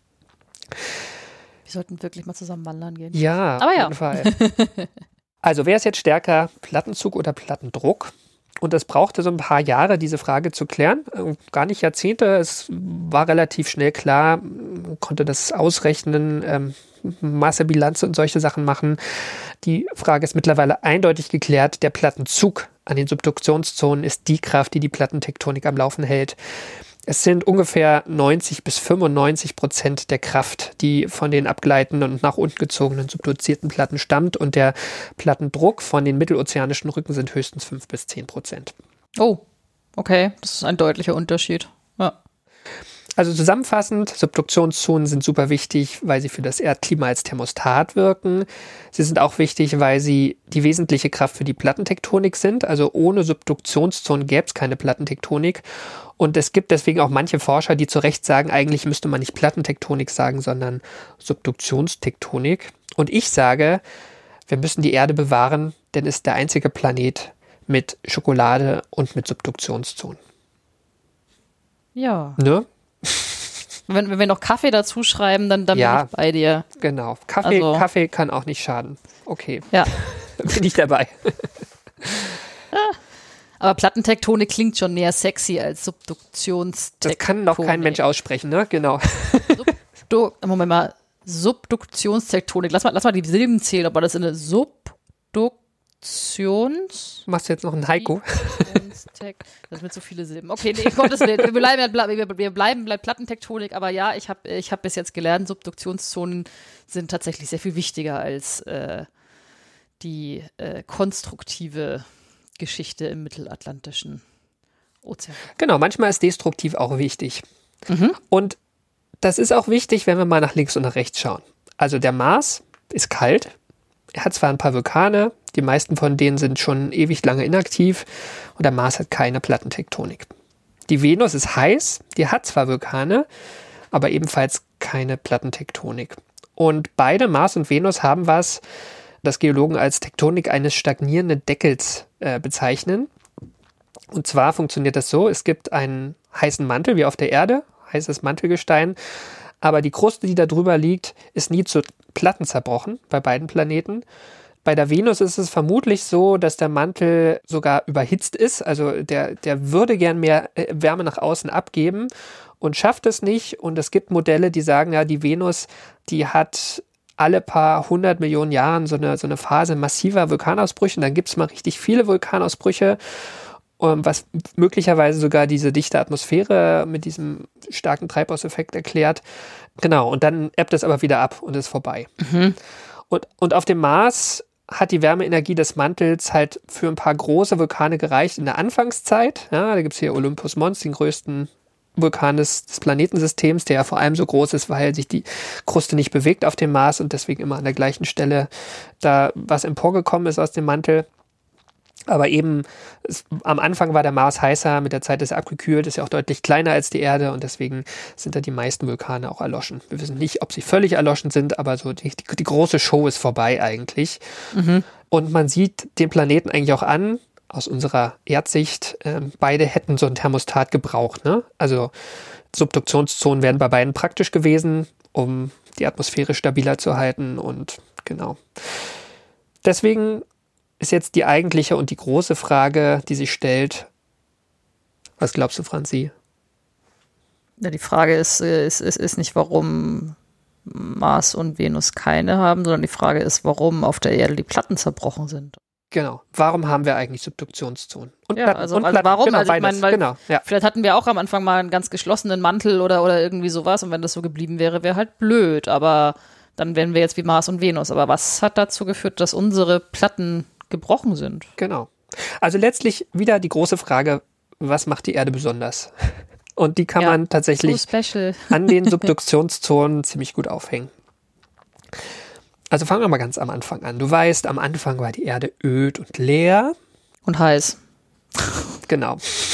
Wir sollten wirklich mal zusammen wandern gehen. Ja, auf jeden Fall. Also wer ist jetzt stärker, Plattenzug oder Plattendruck? Und es brauchte so ein paar Jahre, diese Frage zu klären. Gar nicht Jahrzehnte. Es war relativ schnell klar, man konnte das ausrechnen, Massebilanz und solche Sachen machen. Die Frage ist mittlerweile eindeutig geklärt. Der Plattenzug an den Subduktionszonen ist die Kraft, die die Plattentektonik am Laufen hält. Es sind ungefähr 90-95% der Kraft, die von den abgleitenden und nach unten gezogenen subduzierten Platten stammt, und der Plattendruck von den mittelozeanischen Rücken sind höchstens 5-10%. Oh, okay, das ist ein deutlicher Unterschied. Ja. Also zusammenfassend, Subduktionszonen sind super wichtig, weil sie für das Erdklima als Thermostat wirken. Sie sind auch wichtig, weil sie die wesentliche Kraft für die Plattentektonik sind. Also ohne Subduktionszonen gäbe es keine Plattentektonik. Und es gibt deswegen auch manche Forscher, die zu Recht sagen, eigentlich müsste man nicht Plattentektonik sagen, sondern Subduktionstektonik. Und ich sage, wir müssen die Erde bewahren, denn es ist der einzige Planet mit Schokolade und mit Subduktionszonen. Ja. Ne? Wenn wir noch Kaffee dazu schreiben, dann bin ich bei dir. Genau. Kaffee kann auch nicht schaden. Okay. Ja. Bin ich dabei. Aber Plattentektonik klingt schon mehr sexy als Subduktionstektonik. Das kann noch kein Mensch aussprechen, ne? Genau. Moment mal. Subduktionstektonik. Lass mal die Silben zählen, ob man das in eine Machst du jetzt noch ein Haiku? Das sind so viele Silben. Okay, nee, Gottes Willen. Wir bleiben bei Plattentektonik, aber ja, ich hab bis jetzt gelernt, Subduktionszonen sind tatsächlich sehr viel wichtiger als die konstruktive Geschichte im Mittelatlantischen Ozean. Genau, manchmal ist destruktiv auch wichtig. Und das ist auch wichtig, wenn wir mal nach links und nach rechts schauen. Also der Mars ist kalt. Er hat zwar ein paar Vulkane, die meisten von denen sind schon ewig lange inaktiv, und der Mars hat keine Plattentektonik. Die Venus ist heiß, die hat zwar Vulkane, aber ebenfalls keine Plattentektonik. Und beide, Mars und Venus, haben was, das Geologen als Tektonik eines stagnierenden Deckels bezeichnen. Und zwar funktioniert das so, es gibt einen heißen Mantel wie auf der Erde, heißes Mantelgestein, aber die Kruste, die da drüber liegt, ist nie zu Platten zerbrochen bei beiden Planeten. Bei der Venus ist es vermutlich so, dass der Mantel sogar überhitzt ist. Also der würde gern mehr Wärme nach außen abgeben und schafft es nicht. Und es gibt Modelle, die sagen, ja, die Venus, die hat alle paar 100 Millionen Jahren so eine Phase massiver Vulkanausbrüche. Und dann gibt es mal richtig viele Vulkanausbrüche, was möglicherweise sogar diese dichte Atmosphäre mit diesem starken Treibhauseffekt erklärt. Genau, und dann ebbt es aber wieder ab und ist vorbei. Und auf dem Mars hat die Wärmeenergie des Mantels halt für ein paar große Vulkane gereicht in der Anfangszeit. Ja, da gibt es hier Olympus Mons, den größten Vulkan des Planetensystems, der ja vor allem so groß ist, weil sich die Kruste nicht bewegt auf dem Mars und deswegen immer an der gleichen Stelle da was emporgekommen ist aus dem Mantel. Aber eben, am Anfang war der Mars heißer, mit der Zeit ist er abgekühlt, ist ja auch deutlich kleiner als die Erde und deswegen sind da die meisten Vulkane auch erloschen. Wir wissen nicht, ob sie völlig erloschen sind, aber so die große Show ist vorbei eigentlich. Und man sieht den Planeten eigentlich auch an, aus unserer Erdsicht, beide hätten so ein Thermostat gebraucht, ne? Also Subduktionszonen wären bei beiden praktisch gewesen, um die Atmosphäre stabiler zu halten und genau. Deswegen ist jetzt die eigentliche und die große Frage, die sich stellt. Was glaubst du, Franzi? Ja, die Frage ist nicht, warum Mars und Venus keine haben, sondern die Frage ist, warum auf der Erde die Platten zerbrochen sind. Genau. Warum haben wir eigentlich Subduktionszonen? Und ja, Platten, also und Platten. Warum? Genau, Also ich meine, genau, ja. Vielleicht hatten wir auch am Anfang mal einen ganz geschlossenen Mantel oder irgendwie sowas und wenn das so geblieben wäre, wäre halt blöd, aber dann wären wir jetzt wie Mars und Venus. Aber was hat dazu geführt, dass unsere Platten gebrochen sind? Genau. Also letztlich wieder die große Frage, was macht die Erde besonders? Und die kann man tatsächlich an den Subduktionszonen ziemlich gut aufhängen. Also fangen wir mal ganz am Anfang an. Du weißt, am Anfang war die Erde öd und leer. Und heiß. Genau.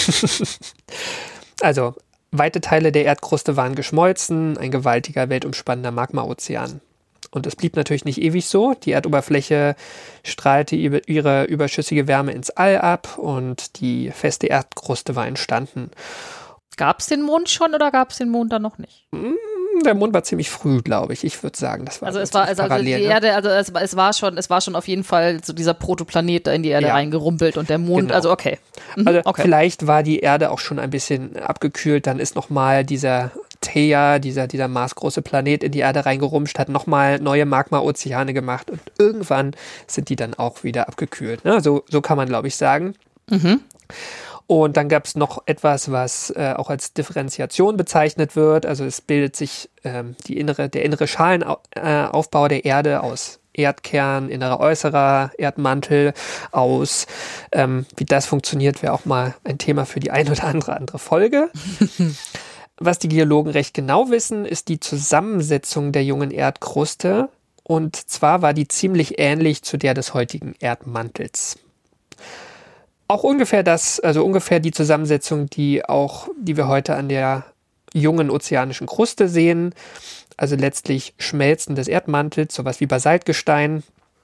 Also weite Teile der Erdkruste waren geschmolzen, ein gewaltiger, weltumspannender Magmaozean. Und es blieb natürlich nicht ewig so. Die Erdoberfläche strahlte ihre überschüssige Wärme ins All ab und die feste Erdkruste war entstanden. Gab es den Mond schon oder gab es den Mond dann noch nicht? Der Mond war ziemlich früh, glaube ich. Ich würde sagen, das war also es war also parallel, die Erde, also es war schon auf jeden Fall so dieser Protoplanet da in die Erde reingerumpelt und der Mond, genau. Also okay. Also okay. Vielleicht war die Erde auch schon ein bisschen abgekühlt, dann ist nochmal dieser Theia, dieser marsgroße Planet in die Erde reingerumpft, hat nochmal neue Magma-Ozeane gemacht und irgendwann sind die dann auch wieder abgekühlt. Ne? So kann man, glaube ich, sagen. Und dann gab es noch etwas, was auch als Differenziation bezeichnet wird. Also es bildet sich der innere Schalenaufbau der Erde aus Erdkern, innerer, äußerer Erdmantel aus. Wie das funktioniert, wäre auch mal ein Thema für die ein oder andere Folge. Was die Geologen recht genau wissen, ist die Zusammensetzung der jungen Erdkruste. Und zwar war die ziemlich ähnlich zu der des heutigen Erdmantels. Auch ungefähr die Zusammensetzung, die wir heute an der jungen ozeanischen Kruste sehen. Also letztlich Schmelzen des Erdmantels, sowas wie Basaltgestein.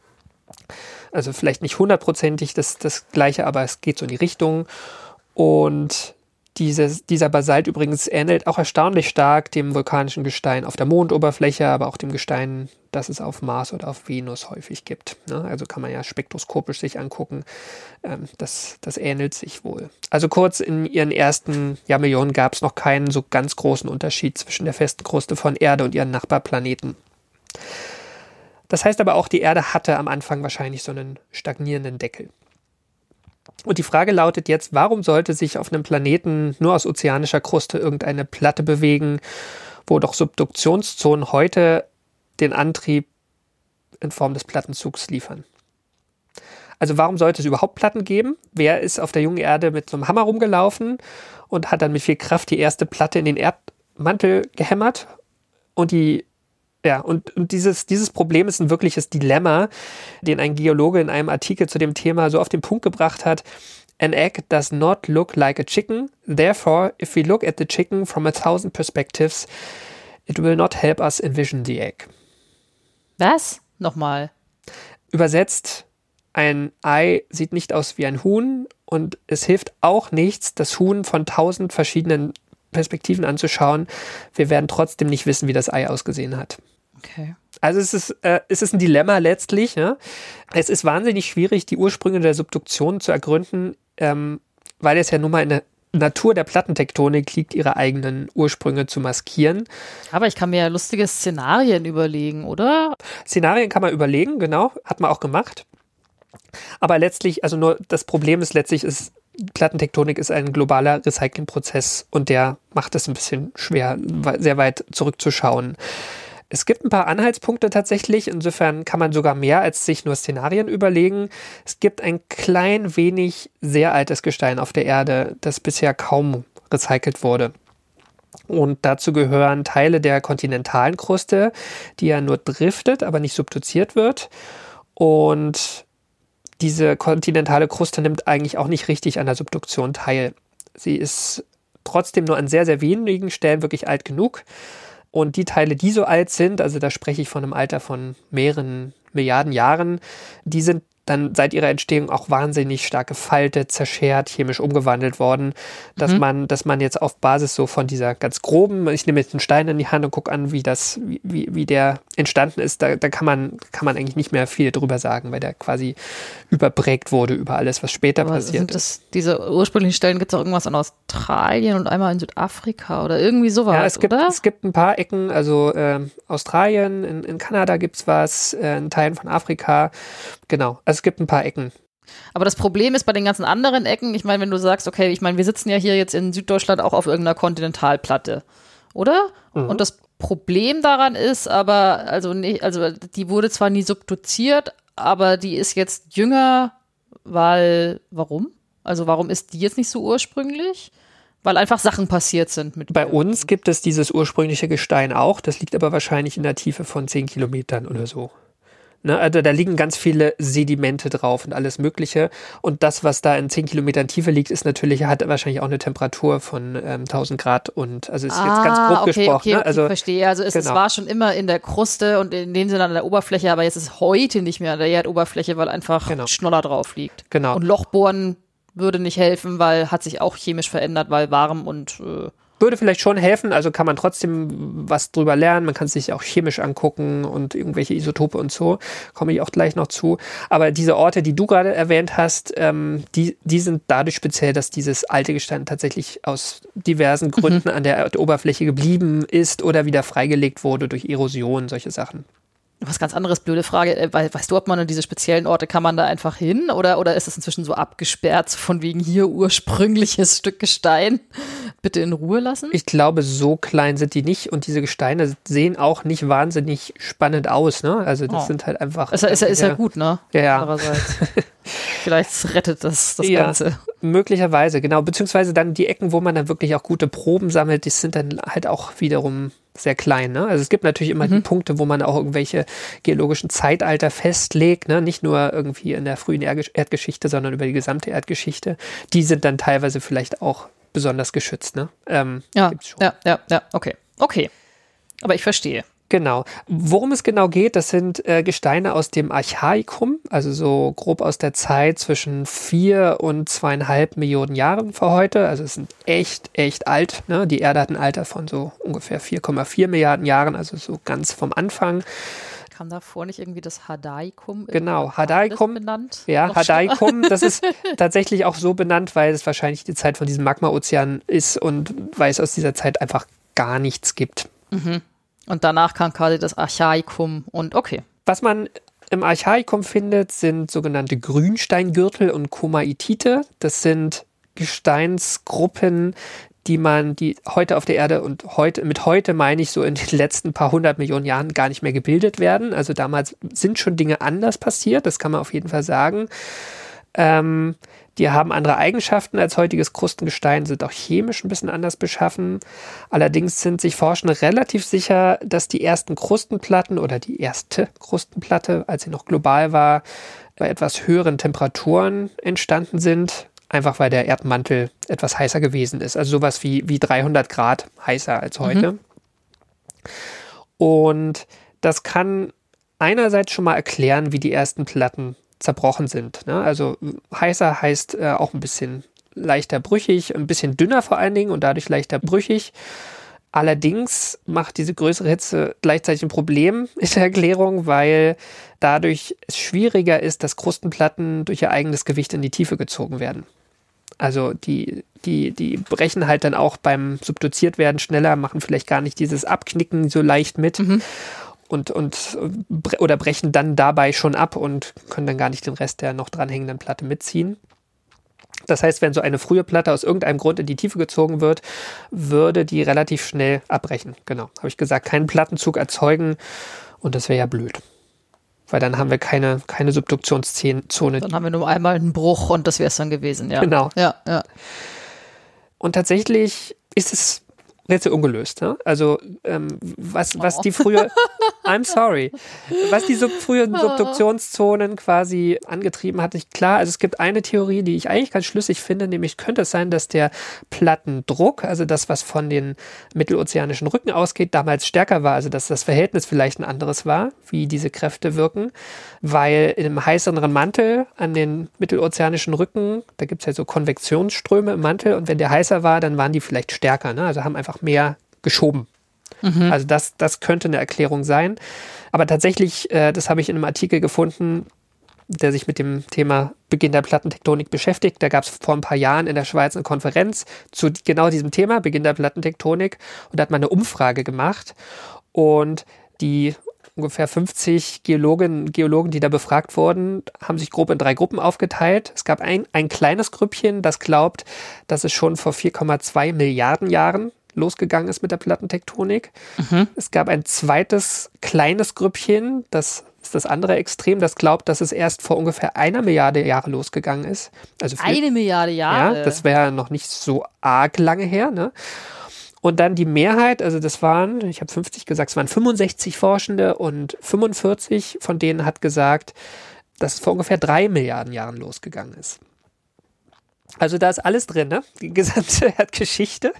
Also vielleicht nicht 100%ig das Gleiche, aber es geht so in die Richtung. Und dieser Basalt übrigens ähnelt auch erstaunlich stark dem vulkanischen Gestein auf der Mondoberfläche, aber auch dem Gestein, das es auf Mars oder auf Venus häufig gibt. Also kann man ja spektroskopisch sich angucken. Das ähnelt sich wohl. Also kurz, in ihren ersten Jahrmillionen gab es noch keinen so ganz großen Unterschied zwischen der festen Kruste von Erde und ihren Nachbarplaneten. Das heißt aber auch, die Erde hatte am Anfang wahrscheinlich so einen stagnierenden Deckel. Und die Frage lautet jetzt, warum sollte sich auf einem Planeten nur aus ozeanischer Kruste irgendeine Platte bewegen, wo doch Subduktionszonen heute den Antrieb in Form des Plattenzugs liefern? Also warum sollte es überhaupt Platten geben? Wer ist auf der jungen Erde mit so einem Hammer rumgelaufen und hat dann mit viel Kraft die erste Platte in den Erdmantel gehämmert? Und dieses Problem ist ein wirkliches Dilemma, den ein Geologe in einem Artikel zu dem Thema so auf den Punkt gebracht hat. An egg does not look like a chicken. Therefore, if we look at the chicken from 1,000 perspectives, it will not help us envision the egg. Was? Nochmal. Übersetzt, ein Ei sieht nicht aus wie ein Huhn und es hilft auch nichts, das Huhn von 1.000 verschiedenen Perspektiven anzuschauen. Wir werden trotzdem nicht wissen, wie das Ei ausgesehen hat. Okay. Also es ist ein Dilemma letztlich. Ja? Es ist wahnsinnig schwierig, die Ursprünge der Subduktion zu ergründen, weil es ja nun mal in der Natur der Plattentektonik liegt, ihre eigenen Ursprünge zu maskieren. Aber ich kann mir ja lustige Szenarien überlegen, oder? Szenarien kann man überlegen, genau, hat man auch gemacht. Aber letztlich, also nur das Problem ist letztlich, Plattentektonik ist ein globaler Recyclingprozess und der macht es ein bisschen schwer, sehr weit zurückzuschauen. Es gibt ein paar Anhaltspunkte tatsächlich, insofern kann man sogar mehr als sich nur Szenarien überlegen. Es gibt ein klein wenig sehr altes Gestein auf der Erde, das bisher kaum recycelt wurde. Und dazu gehören Teile der kontinentalen Kruste, die ja nur driftet, aber nicht subduziert wird. Und diese kontinentale Kruste nimmt eigentlich auch nicht richtig an der Subduktion teil. Sie ist trotzdem nur an sehr, sehr wenigen Stellen wirklich alt genug. Und die Teile, die so alt sind, also da spreche ich von einem Alter von mehreren Milliarden Jahren, die sind dann seit ihrer Entstehung auch wahnsinnig stark gefaltet, zerschert, chemisch umgewandelt worden, dass man jetzt auf Basis so von dieser ganz groben, ich nehme jetzt einen Stein in die Hand und gucke an, wie der entstanden ist, da kann man eigentlich nicht mehr viel drüber sagen, weil der quasi überprägt wurde über alles, was später passiert ist. Diese ursprünglichen Stellen, gibt es auch irgendwas in Australien und einmal in Südafrika oder irgendwie sowas, ja, es gibt ein paar Ecken, also Australien, in Kanada gibt es was, in Teilen von Afrika, genau. Also es gibt ein paar Ecken. Aber das Problem ist bei den ganzen anderen Ecken, ich meine, wenn du sagst, okay, ich meine, wir sitzen ja hier jetzt in Süddeutschland auch auf irgendeiner Kontinentalplatte, oder? Mhm. Und das Problem daran ist aber, also die wurde zwar nie subduziert, aber die ist jetzt jünger, warum? Also warum ist die jetzt nicht so ursprünglich? Weil einfach Sachen passiert sind. Bei uns gibt es dieses ursprüngliche Gestein auch, das liegt aber wahrscheinlich in der Tiefe von 10 Kilometern oder so. Ne, also da liegen ganz viele Sedimente drauf und alles Mögliche. Und das, was da in 10 Kilometern Tiefe liegt, hat wahrscheinlich auch eine Temperatur von 1000 Grad. Und also ist jetzt ganz grob gesprochen. Okay, ne? Also, verstehe. Also es war schon immer in der Kruste und in dem Sinne an der Oberfläche, aber jetzt ist es heute nicht mehr an der Erdoberfläche, weil einfach Schnoller drauf liegt. Genau. Und Lochbohren würde nicht helfen, weil hat sich auch chemisch verändert, weil warm und würde vielleicht schon helfen, also kann man trotzdem was drüber lernen, man kann es sich auch chemisch angucken und irgendwelche Isotope und so, komme ich auch gleich noch zu. Aber diese Orte, die du gerade erwähnt hast, die sind dadurch speziell, dass dieses alte Gestein tatsächlich aus diversen Gründen an der Oberfläche geblieben ist oder wieder freigelegt wurde durch Erosion, solche Sachen. Was ganz anderes, blöde Frage. Weißt du, ob man an diese speziellen Orte, kann man da einfach hin? Oder ist das inzwischen so abgesperrt, so von wegen hier ursprüngliches Stück Gestein? Bitte in Ruhe lassen? Ich glaube, so klein sind die nicht und diese Gesteine sehen auch nicht wahnsinnig spannend aus, ne? Also das sind halt einfach... Ist ja gut, ne? Ja. Andererseits. Vielleicht rettet das ja, Ganze. Möglicherweise, genau. Beziehungsweise dann die Ecken, wo man dann wirklich auch gute Proben sammelt, die sind dann halt auch wiederum sehr klein, ne? Also es gibt natürlich immer die Punkte, wo man auch irgendwelche geologischen Zeitalter festlegt, ne? Nicht nur irgendwie in der frühen Erdgeschichte, sondern über die gesamte Erdgeschichte. Die sind dann teilweise vielleicht auch besonders geschützt, ne? Gibt's schon. Ja, okay. Aber ich verstehe. Genau. Worum es genau geht, das sind Gesteine aus dem Archaikum, also so grob aus der Zeit zwischen 4 und 2,5 Millionen Jahren vor heute. Also es sind echt alt. Ne? Die Erde hat ein Alter von so ungefähr 4,4 Milliarden Jahren, also so ganz vom Anfang. Kam davor nicht irgendwie das Hadaikum? Genau, Hadaikum. Benannt? Ja, Hadaikum, das ist tatsächlich auch so benannt, weil es wahrscheinlich die Zeit von diesem Magma-Ozean ist und weil es aus dieser Zeit einfach gar nichts gibt. Und danach kam quasi das Archaikum und okay. Was man im Archaikum findet, sind sogenannte Grünsteingürtel und Komaitite. Das sind Gesteinsgruppen, die heute auf der Erde und mit heute meine ich so in den letzten paar 100 Millionen Jahren gar nicht mehr gebildet werden. Also damals sind schon Dinge anders passiert, das kann man auf jeden Fall sagen. Die haben andere Eigenschaften als heutiges Krustengestein, sind auch chemisch ein bisschen anders beschaffen. Allerdings sind sich Forschende relativ sicher, dass die ersten Krustenplatten oder die erste Krustenplatte, als sie noch global war, bei etwas höheren Temperaturen entstanden sind. Einfach weil der Erdmantel etwas heißer gewesen ist. Also sowas wie 300 Grad heißer als heute. Und das kann einerseits schon mal erklären, wie die ersten Platten zerbrochen sind. Ne? Also heißer heißt auch ein bisschen leichter brüchig, ein bisschen dünner vor allen Dingen und dadurch leichter brüchig. Allerdings macht diese größere Hitze gleichzeitig ein Problem in der Erklärung, weil dadurch es schwieriger ist, dass Krustenplatten durch ihr eigenes Gewicht in die Tiefe gezogen werden. Also die brechen halt dann auch beim subduziert werden schneller, machen vielleicht gar nicht dieses Abknicken so leicht mit oder brechen dann dabei schon ab und können dann gar nicht den Rest der noch dranhängenden Platte mitziehen. Das heißt, wenn so eine frühe Platte aus irgendeinem Grund in die Tiefe gezogen wird, würde die relativ schnell abbrechen. Genau, habe ich gesagt, keinen Plattenzug erzeugen und das wäre ja blöd. Weil dann haben wir keine Subduktionszone. Dann haben wir nur einmal einen Bruch und das wäre es dann gewesen, ja. Genau. Ja. Und tatsächlich ist es Rätsel ungelöst. Ne? Also was die frühe, I'm sorry, was die frühen Subduktionszonen quasi angetrieben hat, nicht klar. Also es gibt eine Theorie, die ich eigentlich ganz schlüssig finde, nämlich könnte es sein, dass der Plattendruck, also das, was von den mittelozeanischen Rücken ausgeht, damals stärker war, also dass das Verhältnis vielleicht ein anderes war, wie diese Kräfte wirken, weil in einem heißeren Mantel an den mittelozeanischen Rücken, da gibt es ja so Konvektionsströme im Mantel und wenn der heißer war, dann waren die vielleicht stärker, ne? Also haben einfach mehr geschoben. Also das könnte eine Erklärung sein. Aber tatsächlich, das habe ich in einem Artikel gefunden, der sich mit dem Thema Beginn der Plattentektonik beschäftigt. Da gab es vor ein paar Jahren in der Schweiz eine Konferenz zu genau diesem Thema, Beginn der Plattentektonik. Und da hat man eine Umfrage gemacht. Und die ungefähr 50 Geologen, die da befragt wurden, haben sich grob in 3 Gruppen aufgeteilt. Es gab ein kleines Grüppchen, das glaubt, dass es schon vor 4,2 Milliarden Jahren losgegangen ist mit der Plattentektonik. Es gab ein zweites kleines Grüppchen, das ist das andere Extrem, das glaubt, dass es erst vor ungefähr 1 Milliarde Jahre losgegangen ist. Also 1 Milliarde Jahre? Ja, das wäre noch nicht so arg lange her, ne? Und dann die Mehrheit, also das waren, ich habe 50 gesagt, es waren 65 Forschende und 45 von denen hat gesagt, dass es vor ungefähr 3 Milliarden Jahren losgegangen ist. Also da ist alles drin, ne? Die gesamte Erdgeschichte.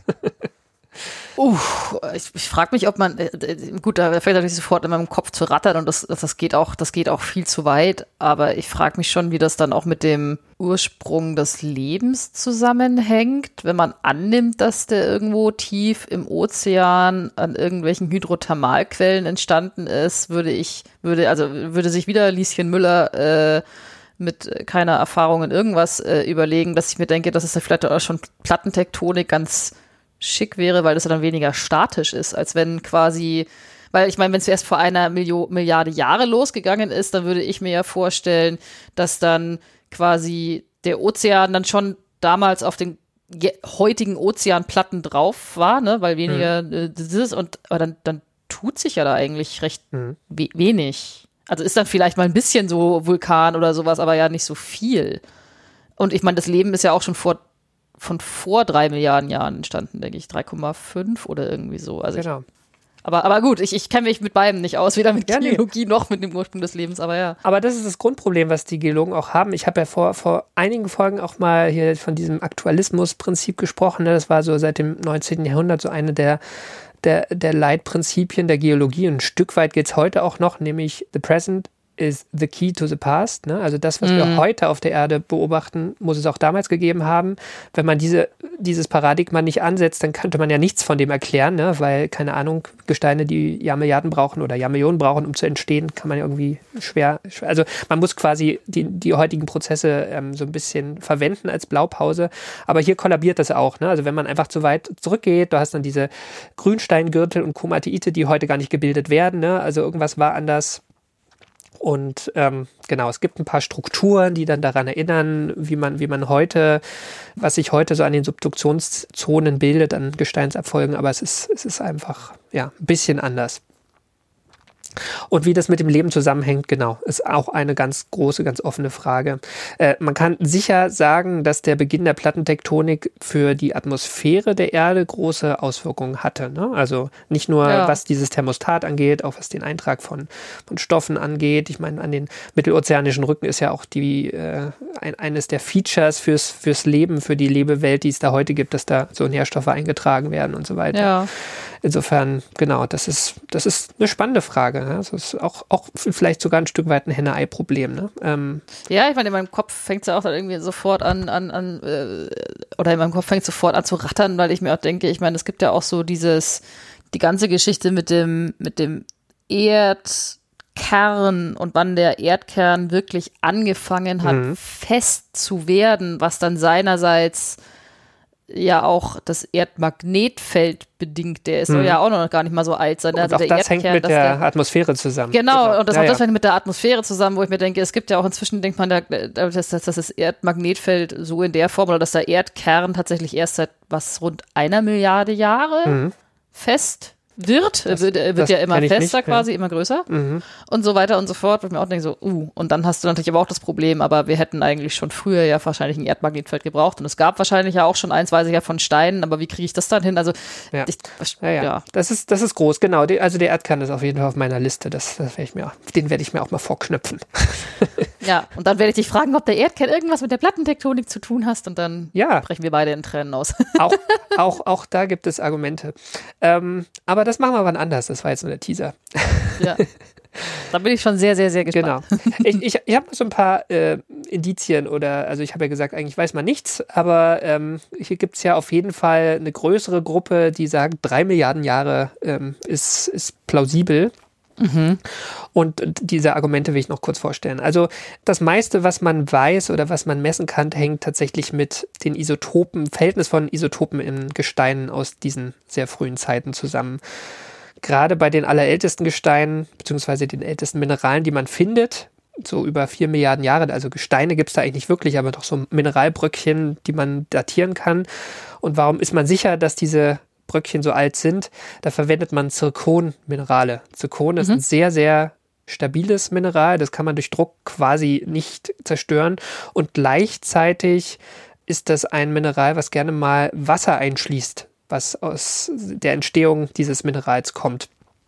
Ich frage mich, ob man, gut, da fällt natürlich sofort in meinem Kopf zu rattern und das geht auch viel zu weit, aber ich frage mich schon, wie das dann auch mit dem Ursprung des Lebens zusammenhängt, wenn man annimmt, dass der irgendwo tief im Ozean an irgendwelchen Hydrothermalquellen entstanden ist, würde sich wieder Lieschen Müller mit keiner Erfahrung in irgendwas überlegen, dass ich mir denke, dass es da vielleicht auch schon Plattentektonik ganz schick wäre, weil das ja dann weniger statisch ist, als wenn quasi, Weil ich meine, wenn es erst vor einer Milliarde Jahre losgegangen ist, dann würde ich mir ja vorstellen, dass dann quasi der Ozean dann schon damals auf den heutigen Ozeanplatten drauf war, ne, weil weniger das ist, aber dann tut sich ja da eigentlich recht wenig. Also ist dann vielleicht mal ein bisschen so Vulkan oder sowas, aber ja nicht so viel. Und ich meine, das Leben ist ja auch schon vor 3 Milliarden Jahren entstanden, denke ich. 3,5 oder irgendwie so. Also genau. Aber gut, ich kenne mich mit beidem nicht aus, weder mit Geologie noch mit dem Ursprung des Lebens, aber ja. Aber das ist das Grundproblem, was die Geologen auch haben. Ich habe ja vor einigen Folgen auch mal hier von diesem Aktualismusprinzip gesprochen. Das war so seit dem 19. Jahrhundert so eine der Leitprinzipien der Geologie. Und ein Stück weit geht es heute auch noch, nämlich the present is the key to the past. Ne? Also das, was wir heute auf der Erde beobachten, muss es auch damals gegeben haben. Wenn man dieses Paradigma nicht ansetzt, dann könnte man ja nichts von dem erklären, ne? Weil, keine Ahnung, Gesteine, die Jahrmilliarden brauchen oder Jahrmillionen brauchen, um zu entstehen, kann man ja irgendwie schwer also man muss quasi die heutigen Prozesse so ein bisschen verwenden als Blaupause. Aber hier kollabiert das auch. Ne? Also wenn man einfach zu weit zurückgeht, du hast dann diese Grünsteingürtel und Komatiite, die heute gar nicht gebildet werden. Ne? Also irgendwas war anders. Und genau, es gibt ein paar Strukturen, die dann daran erinnern, wie man heute, was sich heute so an den Subduktionszonen bildet, an Gesteinsabfolgen, aber es ist einfach ein bisschen anders. Und wie das mit dem Leben zusammenhängt, genau, ist auch eine ganz große, ganz offene Frage. Man kann sicher sagen, dass der Beginn der Plattentektonik für die Atmosphäre der Erde große Auswirkungen hatte. Ne? Also nicht nur, was dieses Thermostat angeht, auch was den Eintrag von Stoffen angeht. Ich meine, an den mittelozeanischen Rücken ist ja auch eines der Features fürs Leben, für die Lebewelt, die es da heute gibt, dass da so Nährstoffe eingetragen werden und so weiter. Ja. Insofern, genau, das ist eine spannende Frage. Ne? Das ist auch vielleicht sogar ein Stück weit ein Henne-Ei-Problem. Ne? Ja, ich meine, in meinem Kopf fängt es ja auch dann irgendwie sofort an oder in meinem Kopf fängt es sofort an zu rattern, weil ich mir auch denke, ich meine, es gibt ja auch so die ganze Geschichte mit dem Erdkern und wann der Erdkern wirklich angefangen hat, fest zu werden, was dann seinerseits ja auch das Erdmagnetfeld bedingt. Der soll ja auch noch gar nicht mal so alt sein. Und also auch das hängt mit der Atmosphäre zusammen. Genau, und das hängt mit der Atmosphäre zusammen, wo ich mir denke, es gibt ja auch inzwischen, denkt man, dass das Erdmagnetfeld so in der Form oder dass der Erdkern tatsächlich erst seit rund 1 Milliarde Jahre fest wird. Wird ja immer fester quasi, immer größer und so weiter und so fort. Wo ich mir auch denke so, und dann hast du natürlich aber auch das Problem, aber wir hätten eigentlich schon früher ja wahrscheinlich ein Erdmagnetfeld gebraucht und es gab wahrscheinlich ja auch schon eins, weiß ich ja, von Steinen, aber wie kriege ich das dann hin? Also Das ist groß, genau. Also der Erdkern ist auf jeden Fall auf meiner Liste. Den werde ich mir auch mal vorknöpfen. Ja, und dann werde ich dich fragen, ob der Erdkern irgendwas mit der Plattentektonik zu tun hast und dann brechen wir beide in Tränen aus. Auch da gibt es Argumente. Aber das machen wir wann anders. Das war jetzt nur der Teaser. Ja. Da bin ich schon sehr, sehr, sehr gespannt. Genau. Ich habe so ein paar Indizien also ich habe ja gesagt, eigentlich weiß man nichts, aber hier gibt es ja auf jeden Fall eine größere Gruppe, die sagt, 3 Milliarden Jahre ist plausibel. Und diese Argumente will ich noch kurz vorstellen. Also das meiste, was man weiß oder was man messen kann, hängt tatsächlich mit den Verhältnis von Isotopen in Gesteinen aus diesen sehr frühen Zeiten zusammen. Gerade bei den allerältesten Gesteinen, beziehungsweise den ältesten Mineralen, die man findet, so über 4 Milliarden Jahre, also Gesteine gibt es da eigentlich nicht wirklich, aber doch so Mineralbröckchen, die man datieren kann. Und warum ist man sicher, dass diese Bröckchen so alt sind? Da verwendet man Zirkonminerale. Zirkon ist ein sehr, sehr stabiles Mineral, das kann man durch Druck quasi nicht zerstören und gleichzeitig ist das ein Mineral, was gerne mal Wasser einschließt, was aus der Entstehung dieses Minerals kommt.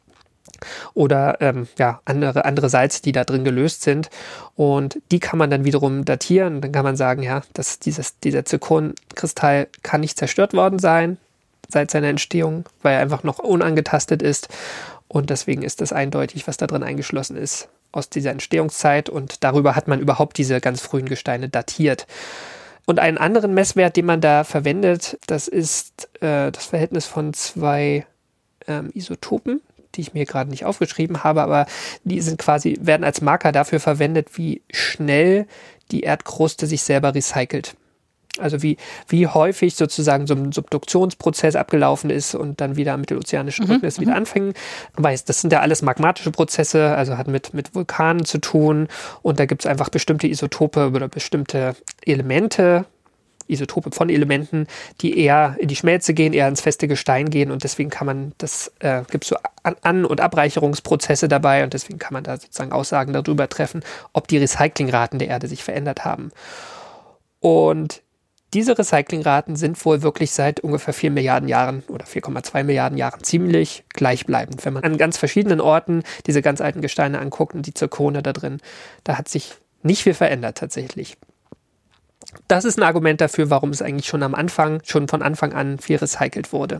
Oder andere Salze, die da drin gelöst sind. Und die kann man dann wiederum datieren. Dann kann man sagen, dass dieser Zirkonkristall kann nicht zerstört worden sein seit seiner Entstehung, weil er einfach noch unangetastet ist. Und deswegen ist das eindeutig, was da drin eingeschlossen ist aus dieser Entstehungszeit. Und darüber hat man überhaupt diese ganz frühen Gesteine datiert. Und einen anderen Messwert, den man da verwendet, das ist das Verhältnis von 2 Isotopen, die ich mir gerade nicht aufgeschrieben habe, aber die werden als Marker dafür verwendet, wie schnell die Erdkruste sich selber recycelt. Also wie häufig sozusagen so ein Subduktionsprozess abgelaufen ist und dann wieder am mittelozeanischen Rücken es wieder anfing. Das sind ja alles magmatische Prozesse, also hat mit Vulkanen zu tun und da gibt es einfach bestimmte Isotope oder bestimmte Elemente, Isotope von Elementen, die eher in die Schmelze gehen, eher ins feste Gestein gehen und deswegen kann man gibt es so An- und Abreicherungsprozesse dabei und deswegen kann man da sozusagen Aussagen darüber treffen, ob die Recyclingraten der Erde sich verändert haben. Und diese Recyclingraten sind wohl wirklich seit ungefähr 4 Milliarden Jahren oder 4,2 Milliarden Jahren ziemlich gleichbleibend. Wenn man an ganz verschiedenen Orten diese ganz alten Gesteine anguckt und die Zirkone da drin, da hat sich nicht viel verändert tatsächlich. Das ist ein Argument dafür, warum es eigentlich schon von Anfang an viel recycelt wurde.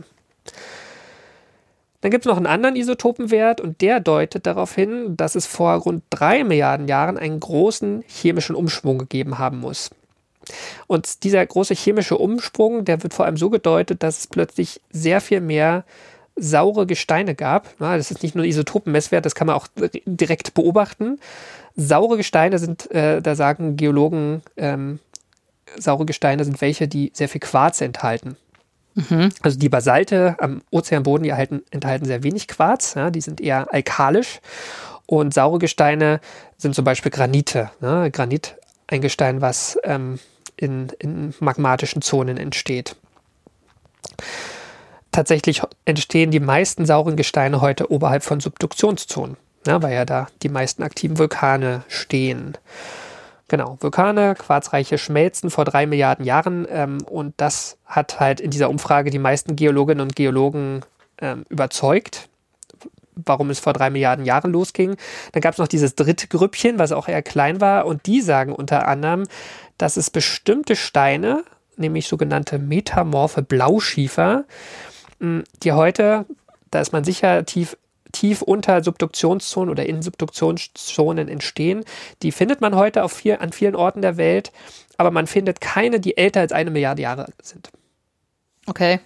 Dann gibt es noch einen anderen Isotopenwert und der deutet darauf hin, dass es vor rund 3 Milliarden Jahren einen großen chemischen Umschwung gegeben haben muss. Und dieser große chemische Umsprung, der wird vor allem so gedeutet, dass es plötzlich sehr viel mehr saure Gesteine gab. Das ist nicht nur ein Isotopenmesswert, das kann man auch direkt beobachten. Saure Gesteine sind, da sagen Geologen, saure Gesteine sind welche, die sehr viel Quarz enthalten. Also die Basalte am Ozeanboden, die enthalten sehr wenig Quarz, ja, die sind eher alkalisch. Und saure Gesteine sind zum Beispiel Granite. Ne? Granit, ein Gestein, was in magmatischen Zonen entsteht. Tatsächlich entstehen die meisten sauren Gesteine heute oberhalb von Subduktionszonen, ja, weil ja da die meisten aktiven Vulkane stehen. Genau, Vulkane, quarzreiche Schmelzen vor 3 Milliarden Jahren und das hat halt in dieser Umfrage die meisten Geologinnen und Geologen überzeugt, warum es vor 3 Milliarden Jahren losging. Dann gab es noch dieses dritte Grüppchen, was auch eher klein war und die sagen unter anderem, dass es bestimmte Steine, nämlich sogenannte metamorphe Blauschiefer, die heute, da ist man sicher tief unter Subduktionszonen oder in Subduktionszonen entstehen. Die findet man heute an vielen Orten der Welt, aber man findet keine, die älter als 1 Milliarde Jahre sind. Okay.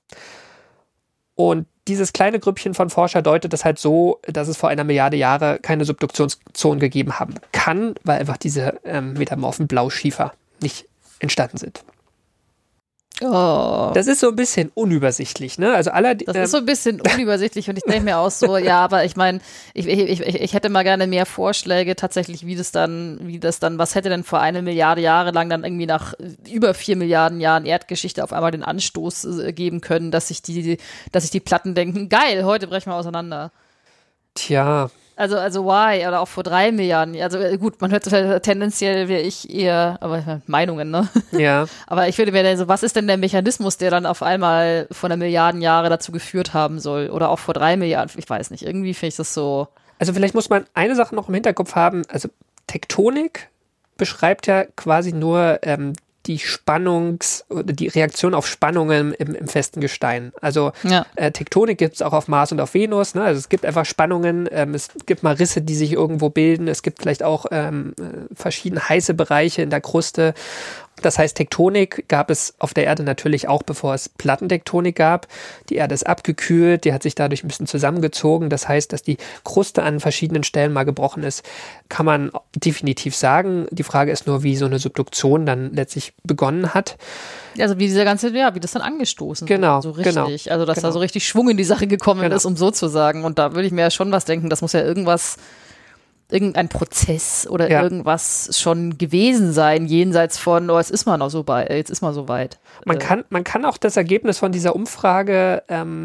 Und dieses kleine Grüppchen von Forscher deutet das halt so, dass es vor 1 Milliarde Jahre keine Subduktionszonen gegeben haben kann, weil einfach diese metamorphen Blauschiefer nicht entstanden sind. Oh. Das ist so ein bisschen unübersichtlich, ne? Also das ist so ein bisschen unübersichtlich und ich denke mir auch so, ja, aber ich meine, ich hätte mal gerne mehr Vorschläge tatsächlich, wie das dann, was hätte denn vor 1 Milliarde Jahre lang dann irgendwie nach über 4 Milliarden Jahren Erdgeschichte auf einmal den Anstoß geben können, dass sich die Platten denken, geil, heute brechen wir auseinander. Tja. Also why? Oder auch vor 3 Milliarden. Also gut, man hört tendenziell wäre ich eher, aber Meinungen, ne? Ja. Aber ich würde mir dann so, was ist denn der Mechanismus, der dann auf einmal vor 1 Milliarden Jahre dazu geführt haben soll? Oder auch vor 3 Milliarden, ich weiß nicht. Irgendwie finde ich das so. Also vielleicht muss man eine Sache noch im Hinterkopf haben. Also Tektonik beschreibt ja quasi nur die die Reaktion auf Spannungen im festen Gestein. Also ja. Tektonik gibt es auch auf Mars und auf Venus. Ne? Also es gibt einfach Spannungen, es gibt mal Risse, die sich irgendwo bilden. Es gibt vielleicht auch verschiedene heiße Bereiche in der Kruste. Das heißt, Tektonik gab es auf der Erde natürlich auch, bevor es Plattentektonik gab. Die Erde ist abgekühlt, die hat sich dadurch ein bisschen zusammengezogen. Das heißt, dass die Kruste an verschiedenen Stellen mal gebrochen ist, kann man definitiv sagen. Die Frage ist nur, wie so eine Subduktion dann letztlich begonnen hat. Also wie wie das dann angestoßen genau, so richtig. Genau, also dass da so richtig Schwung in die Sache gekommen ist, um so zu sagen. Und da würde ich mir ja schon was denken, das muss ja irgendein Prozess oder irgendwas schon gewesen sein, jenseits von, jetzt ist man so weit. Man kann auch das Ergebnis von dieser Umfrage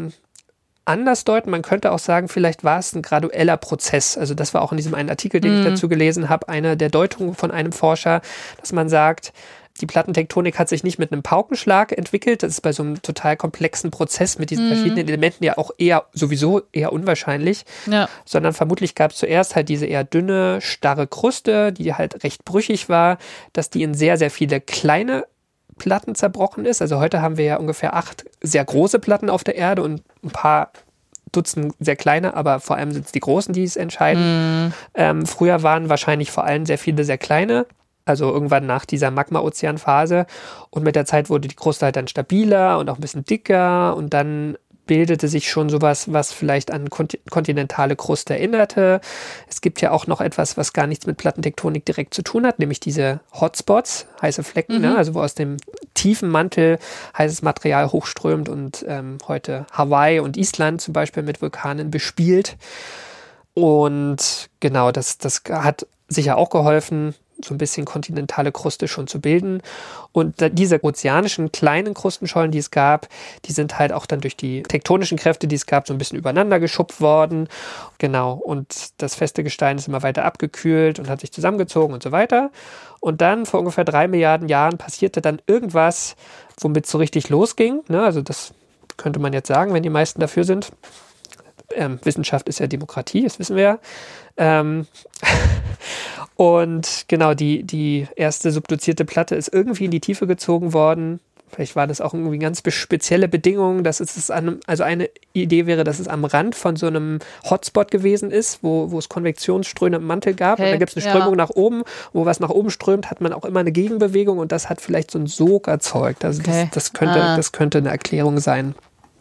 anders deuten. Man könnte auch sagen, vielleicht war es ein gradueller Prozess. Also das war auch in diesem einen Artikel, den ich dazu gelesen habe, eine der Deutungen von einem Forscher, dass man sagt, die Plattentektonik hat sich nicht mit einem Paukenschlag entwickelt. Das ist bei so einem total komplexen Prozess mit diesen verschiedenen Elementen ja auch sowieso eher unwahrscheinlich. Ja. Sondern vermutlich gab es zuerst halt diese eher dünne, starre Kruste, die halt recht brüchig war, dass die in sehr, sehr viele kleine Platten zerbrochen ist. Also heute haben wir ja ungefähr 8 sehr große Platten auf der Erde und ein paar Dutzend sehr kleine, aber vor allem sind es die großen, die es entscheiden. Früher waren wahrscheinlich vor allem sehr viele sehr kleine. Also irgendwann nach dieser Magma-Ozean-Phase. Und mit der Zeit wurde die Kruste halt dann stabiler und auch ein bisschen dicker. Und dann bildete sich schon sowas, was vielleicht an kontinentale Kruste erinnerte. Es gibt ja auch noch etwas, was gar nichts mit Plattentektonik direkt zu tun hat, nämlich diese Hotspots, heiße Flecken, ne? Also wo aus dem tiefen Mantel heißes Material hochströmt und heute Hawaii und Island zum Beispiel mit Vulkanen bespielt. Und genau, das hat sicher auch geholfen, so ein bisschen kontinentale Kruste schon zu bilden. Und diese ozeanischen kleinen Krustenschollen, die es gab, die sind halt auch dann durch die tektonischen Kräfte, die es gab, so ein bisschen übereinander geschupft worden. Genau, und das feste Gestein ist immer weiter abgekühlt und hat sich zusammengezogen und so weiter. Und dann vor ungefähr 3 Milliarden Jahren passierte dann irgendwas, womit es so richtig losging. Ne? Also das könnte man jetzt sagen, wenn die meisten dafür sind. Wissenschaft ist ja Demokratie, das wissen wir ja. Und genau, die erste subduzierte Platte ist irgendwie in die Tiefe gezogen worden. Vielleicht war das auch irgendwie ganz spezielle Bedingungen, dass also eine Idee wäre, dass es am Rand von so einem Hotspot gewesen ist, wo es Konvektionsströme im Mantel gab. Und da gibt es eine Strömung nach oben. Wo was nach oben strömt, hat man auch immer eine Gegenbewegung und das hat vielleicht so einen Sog erzeugt. Also das könnte eine Erklärung sein.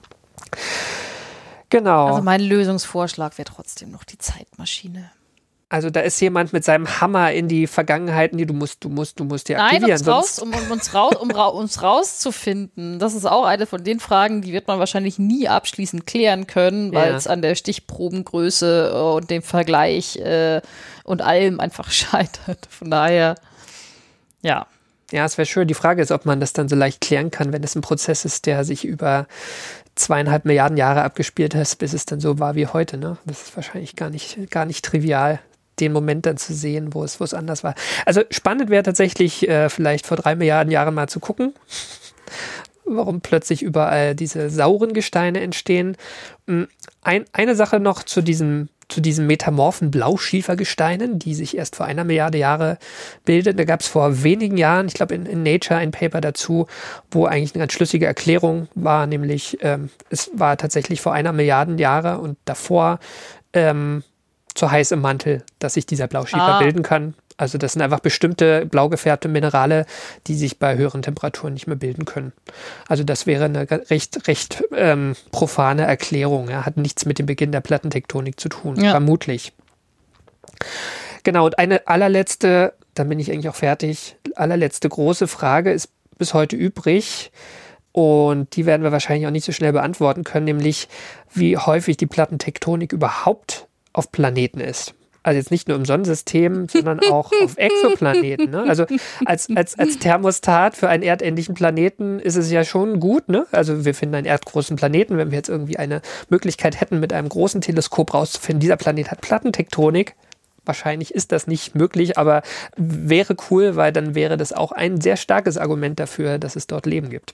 Genau. Also mein Lösungsvorschlag wäre trotzdem noch die Zeitmaschine. Also da ist jemand mit seinem Hammer in die Vergangenheit, du musst die aktivieren. Nein, um uns rauszufinden. Das ist auch eine von den Fragen, die wird man wahrscheinlich nie abschließend klären können, weil es an der Stichprobengröße und dem Vergleich und allem einfach scheitert. Von daher, ja. Ja, es wäre schön. Die Frage ist, ob man das dann so leicht klären kann, wenn es ein Prozess ist, der sich über 2,5 Milliarden Jahre abgespielt hat, bis es dann so war wie heute. Ne? Das ist wahrscheinlich gar nicht trivial, den Moment dann zu sehen, wo es anders war. Also spannend wäre tatsächlich, vielleicht vor 3 Milliarden Jahren mal zu gucken, warum plötzlich überall diese sauren Gesteine entstehen. Eine Sache noch zu diesen metamorphen Blauschiefergesteinen, die sich erst vor 1 Milliarde Jahre bilden. Da gab es vor wenigen Jahren, ich glaube in Nature, ein Paper dazu, wo eigentlich eine ganz schlüssige Erklärung war, nämlich es war tatsächlich vor 1 Milliarde Jahre und davor zu heiß im Mantel, dass sich dieser Blauschiefer bilden kann. Also das sind einfach bestimmte blau gefärbte Minerale, die sich bei höheren Temperaturen nicht mehr bilden können. Also das wäre eine recht profane Erklärung. Ja. Hat nichts mit dem Beginn der Plattentektonik zu tun, vermutlich. Genau, und eine allerletzte, dann bin ich eigentlich auch fertig, allerletzte große Frage ist bis heute übrig. Und die werden wir wahrscheinlich auch nicht so schnell beantworten können, nämlich wie häufig die Plattentektonik überhaupt auf Planeten ist. Also jetzt nicht nur im Sonnensystem, sondern auch auf Exoplaneten. Ne? Also als Thermostat für einen erdähnlichen Planeten ist es ja schon gut. Ne? Also wir finden einen erdgroßen Planeten, wenn wir jetzt irgendwie eine Möglichkeit hätten, mit einem großen Teleskop rauszufinden, dieser Planet hat Plattentektonik. Wahrscheinlich ist das nicht möglich, aber wäre cool, weil dann wäre das auch ein sehr starkes Argument dafür, dass es dort Leben gibt.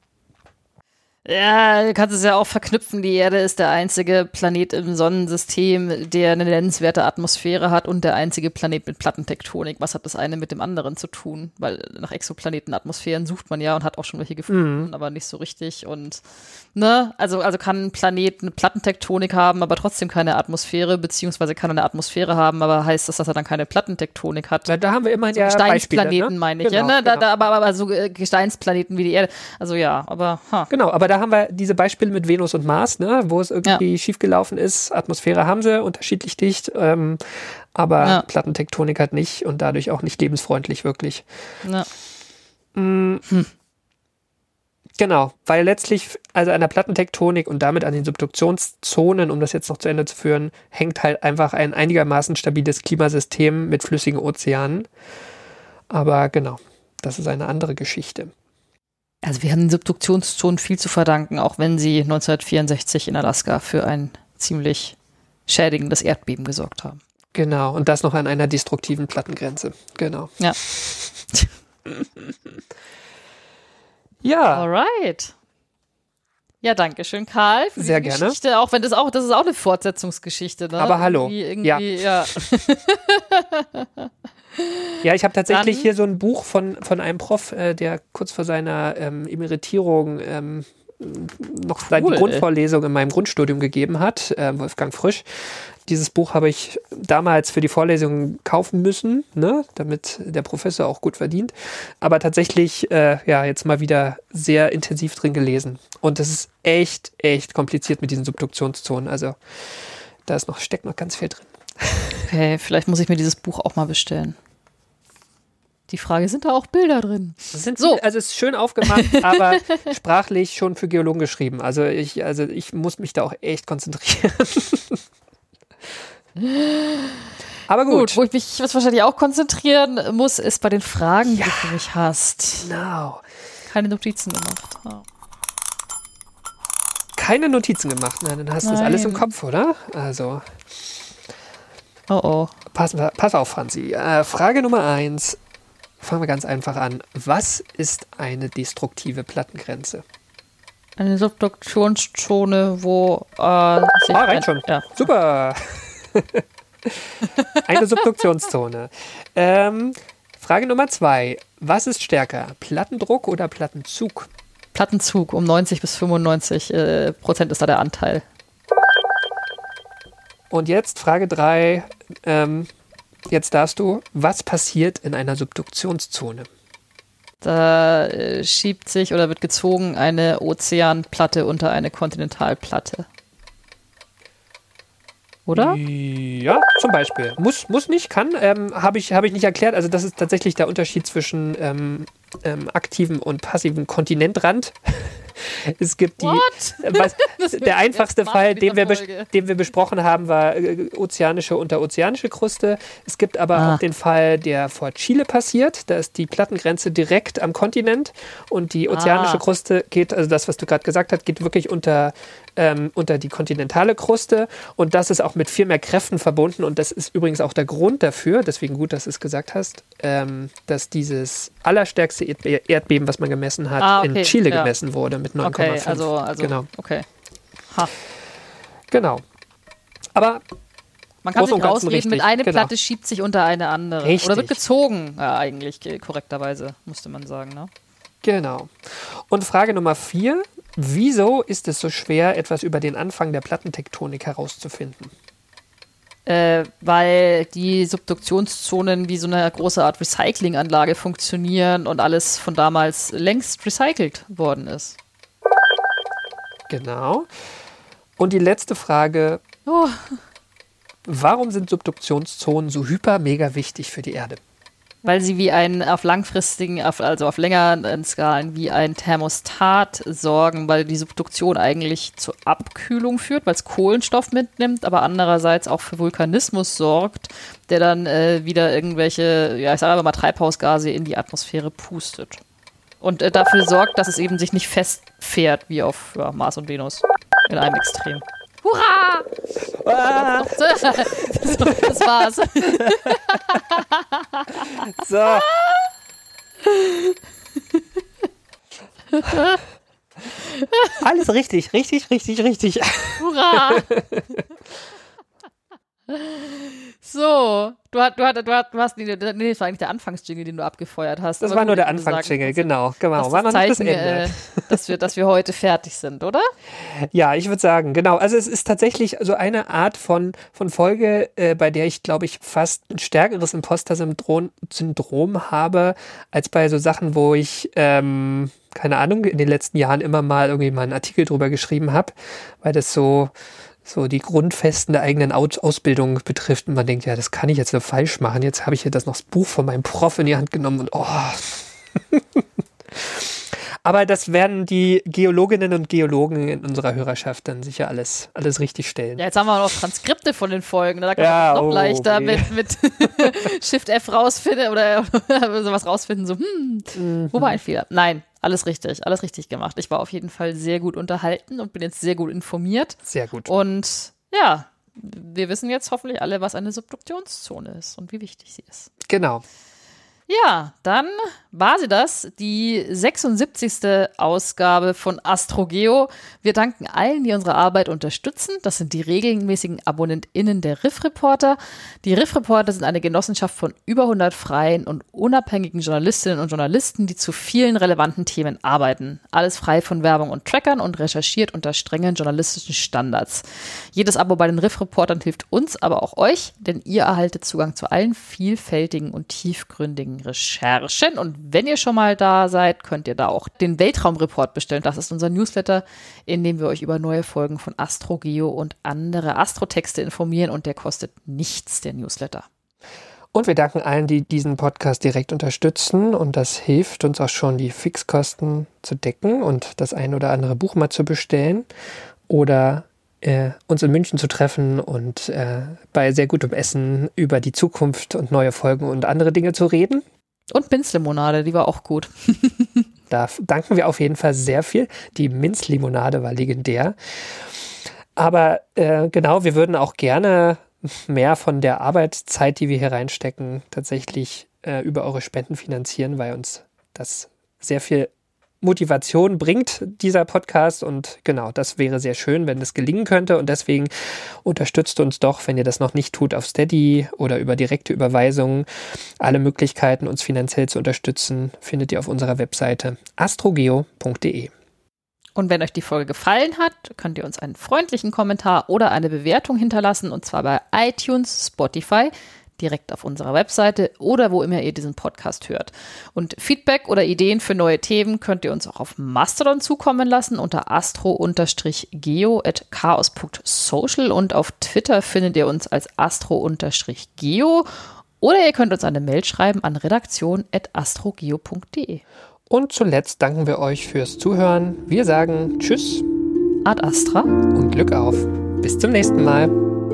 Ja, du kannst es ja auch verknüpfen. Die Erde ist der einzige Planet im Sonnensystem, der eine nennenswerte Atmosphäre hat und der einzige Planet mit Plattentektonik. Was hat das eine mit dem anderen zu tun? Weil nach Exoplanetenatmosphären sucht man ja und hat auch schon welche gefunden, aber nicht so richtig. Und ne, also kann ein Planet eine Plattentektonik haben, aber trotzdem keine Atmosphäre, beziehungsweise kann er eine Atmosphäre haben, aber heißt das, dass er dann keine Plattentektonik hat? Da haben wir immerhin so ja Gesteinsplaneten, Beispiele, ne? meine ich. Genau, ja, ne? genau. Aber so Gesteinsplaneten wie die Erde. Also ja, aber Genau, aber da haben wir diese Beispiele mit Venus und Mars, ne, wo es irgendwie schiefgelaufen ist. Atmosphäre haben sie, unterschiedlich dicht, aber Plattentektonik halt nicht und dadurch auch nicht lebensfreundlich wirklich. Ja. Genau, weil letztlich, also an der Plattentektonik und damit an den Subduktionszonen, um das jetzt noch zu Ende zu führen, hängt halt einfach ein einigermaßen stabiles Klimasystem mit flüssigen Ozeanen. Aber genau, das ist eine andere Geschichte. Also wir haben den Subduktionszonen viel zu verdanken, auch wenn sie 1964 in Alaska für ein ziemlich schädigendes Erdbeben gesorgt haben. Genau, und das noch an einer destruktiven Plattengrenze. Genau. Ja. Ja. Alright. Ja, danke schön, Karl, für sehr die gerne. Geschichte, auch wenn das ist auch eine Fortsetzungsgeschichte, ne? Aber hallo. Irgendwie, ja. Ja, ich habe tatsächlich hier so ein Buch von einem Prof, der kurz vor seiner Emeritierung noch die Grundvorlesung in meinem Grundstudium gegeben hat, Wolfgang Frisch. Dieses Buch habe ich damals für die Vorlesung kaufen müssen, ne, damit der Professor auch gut verdient. Aber tatsächlich, jetzt mal wieder sehr intensiv drin gelesen. Und das ist echt kompliziert mit diesen Subduktionszonen. Also da steckt noch ganz viel drin. Okay, vielleicht muss ich mir dieses Buch auch mal bestellen. Die Frage, sind da auch Bilder drin? Also es ist schön aufgemacht, aber sprachlich schon für Geologen geschrieben. Also ich muss mich da auch echt konzentrieren. Aber gut. Wo ich mich wahrscheinlich auch konzentrieren muss, ist bei den Fragen, die du für mich hast. Genau. Keine Notizen gemacht. Oh. Keine Notizen gemacht? Nein, dann hast du das alles im Kopf, oder? Also. Oh. Pass auf, Franzi. Frage Nummer 1. Fangen wir ganz einfach an. Was ist eine destruktive Plattengrenze? Eine Subduktionszone, wo reicht schon. Ja. Super. Eine Subduktionszone. Frage Nummer 2. Was ist stärker? Plattendruck oder Plattenzug? Plattenzug, um 90 bis 95% ist da der Anteil. Und jetzt Frage 3. Jetzt darfst du, was passiert in einer Subduktionszone? Da schiebt sich oder wird gezogen eine Ozeanplatte unter eine Kontinentalplatte. Oder? Ja, zum Beispiel. Muss nicht, kann. Habe ich nicht erklärt. Also das ist tatsächlich der Unterschied zwischen aktiven und passiven Kontinentrand. Es gibt der einfachste Fall, den wir besprochen haben, war ozeanische, unterozeanische Kruste. Es gibt aber auch den Fall, der vor Chile passiert. Da ist die Plattengrenze direkt am Kontinent und die ozeanische Kruste geht, also das, was du gerade gesagt hast, geht wirklich unter die kontinentale Kruste und das ist auch mit viel mehr Kräften verbunden und das ist übrigens auch der Grund dafür, deswegen gut, dass du es gesagt hast, dass dieses allerstärkste Erdbeben, was man gemessen hat, in Chile gemessen wurde mit 9,5. Okay, also genau. Okay. Genau. Aber man kann sich rausreden, mit einer genau. Platte schiebt sich unter eine andere. Richtig. Oder wird gezogen, eigentlich korrekterweise, musste man sagen, ne? Genau. Und Frage Nummer 4. Wieso ist es so schwer, etwas über den Anfang der Plattentektonik herauszufinden? Weil die Subduktionszonen wie so eine große Art Recyclinganlage funktionieren und alles von damals längst recycelt worden ist. Genau. Und die letzte Frage. Warum sind Subduktionszonen so mega wichtig für die Erde? Weil sie wie auf längeren Skalen wie ein Thermostat sorgen, weil die Subduktion eigentlich zur Abkühlung führt, weil es Kohlenstoff mitnimmt, aber andererseits auch für Vulkanismus sorgt, der dann wieder irgendwelche, ich sage mal Treibhausgase in die Atmosphäre pustet. Und dafür sorgt, dass es eben sich nicht festfährt wie auf Mars und Venus in einem Extrem. Hurra! Das war's. So. Alles richtig. Hurra! So, du hast, nee, das war eigentlich der Anfangsjingle, den du abgefeuert hast. Das war nur der Anfangsjingle, genau. War noch nicht das Ende. Dass wir heute fertig sind, oder? Ja, ich würde sagen, genau. Also es ist tatsächlich so eine Art von Folge, bei der ich, glaube ich, fast ein stärkeres Imposter-Syndrom habe, als bei so Sachen, wo ich, keine Ahnung, in den letzten Jahren immer mal irgendwie mal einen Artikel drüber geschrieben habe, weil das so die Grundfesten der eigenen Ausbildung betrifft. Und man denkt, ja, das kann ich jetzt so falsch machen. Jetzt habe ich hier das Prof von meinem Prof in die Hand genommen und Aber das werden die Geologinnen und Geologen in unserer Hörerschaft dann sicher alles richtig stellen. Ja, jetzt haben wir noch Transkripte von den Folgen. Da kann man noch leichter mit Shift-F rausfinden oder sowas rausfinden. So, wo war ein Fehler? Nein, alles richtig gemacht. Ich war auf jeden Fall sehr gut unterhalten und bin jetzt sehr gut informiert. Sehr gut. Und ja, wir wissen jetzt hoffentlich alle, was eine Subduktionszone ist und wie wichtig sie ist. Genau. Ja, dann war sie das, die 76. Ausgabe von AstroGeo. Wir danken allen, die unsere Arbeit unterstützen. Das sind die regelmäßigen AbonnentInnen der Riff-Reporter. Die Riff-Reporter sind eine Genossenschaft von über 100 freien und unabhängigen Journalistinnen und Journalisten, die zu vielen relevanten Themen arbeiten. Alles frei von Werbung und Trackern und recherchiert unter strengen journalistischen Standards. Jedes Abo bei den Riff-Reportern hilft uns, aber auch euch, denn ihr erhaltet Zugang zu allen vielfältigen und tiefgründigen Recherchen. Und wenn ihr schon mal da seid, könnt ihr da auch den Weltraumreport bestellen. Das ist unser Newsletter, in dem wir euch über neue Folgen von AstroGeo und andere Astrotexte informieren und der kostet nichts, der Newsletter. Und wir danken allen, die diesen Podcast direkt unterstützen. Und das hilft uns auch schon, die Fixkosten zu decken und das ein oder andere Buch mal zu bestellen. Oder uns in München zu treffen und bei sehr gutem Essen über die Zukunft und neue Folgen und andere Dinge zu reden. Und Minzlimonade, die war auch gut. Da danken wir auf jeden Fall sehr viel. Die Minzlimonade war legendär. Aber genau, wir würden auch gerne mehr von der Arbeitszeit, die wir hier reinstecken, tatsächlich über eure Spenden finanzieren, weil uns das sehr viel Motivation bringt, dieser Podcast. Und genau, das wäre sehr schön, wenn das gelingen könnte. Und deswegen unterstützt uns doch, wenn ihr das noch nicht tut, auf Steady oder über direkte Überweisungen. Alle Möglichkeiten, uns finanziell zu unterstützen, findet ihr auf unserer Webseite astrogeo.de. Und wenn euch die Folge gefallen hat, könnt ihr uns einen freundlichen Kommentar oder eine Bewertung hinterlassen, und zwar bei iTunes, Spotify, direkt auf unserer Webseite oder wo immer ihr diesen Podcast hört. Und Feedback oder Ideen für neue Themen könnt ihr uns auch auf Mastodon zukommen lassen unter astro-geo@chaos.social, und auf Twitter findet ihr uns als astro-geo, oder ihr könnt uns eine Mail schreiben an redaktion@astrogeo.de. Und zuletzt danken wir euch fürs Zuhören. Wir sagen Tschüss. Ad Astra. Und Glück auf. Bis zum nächsten Mal.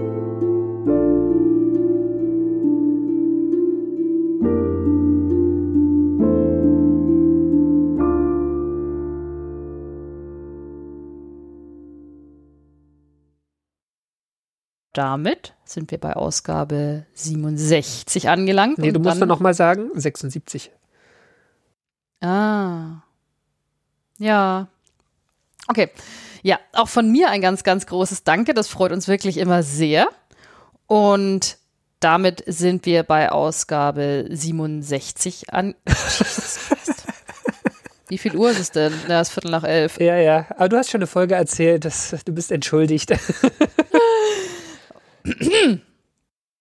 Damit sind wir bei Ausgabe 67 angelangt. Nee, du musst doch nochmal sagen, 76. Ah. Ja. Okay. Ja, auch von mir ein ganz, ganz großes Danke. Das freut uns wirklich immer sehr. Und damit sind wir bei Ausgabe 67 an. Jesus Christ. Wie viel Uhr ist es denn? Ja, es ist 11:15. Ja. Aber du hast schon eine Folge erzählt. Du bist entschuldigt.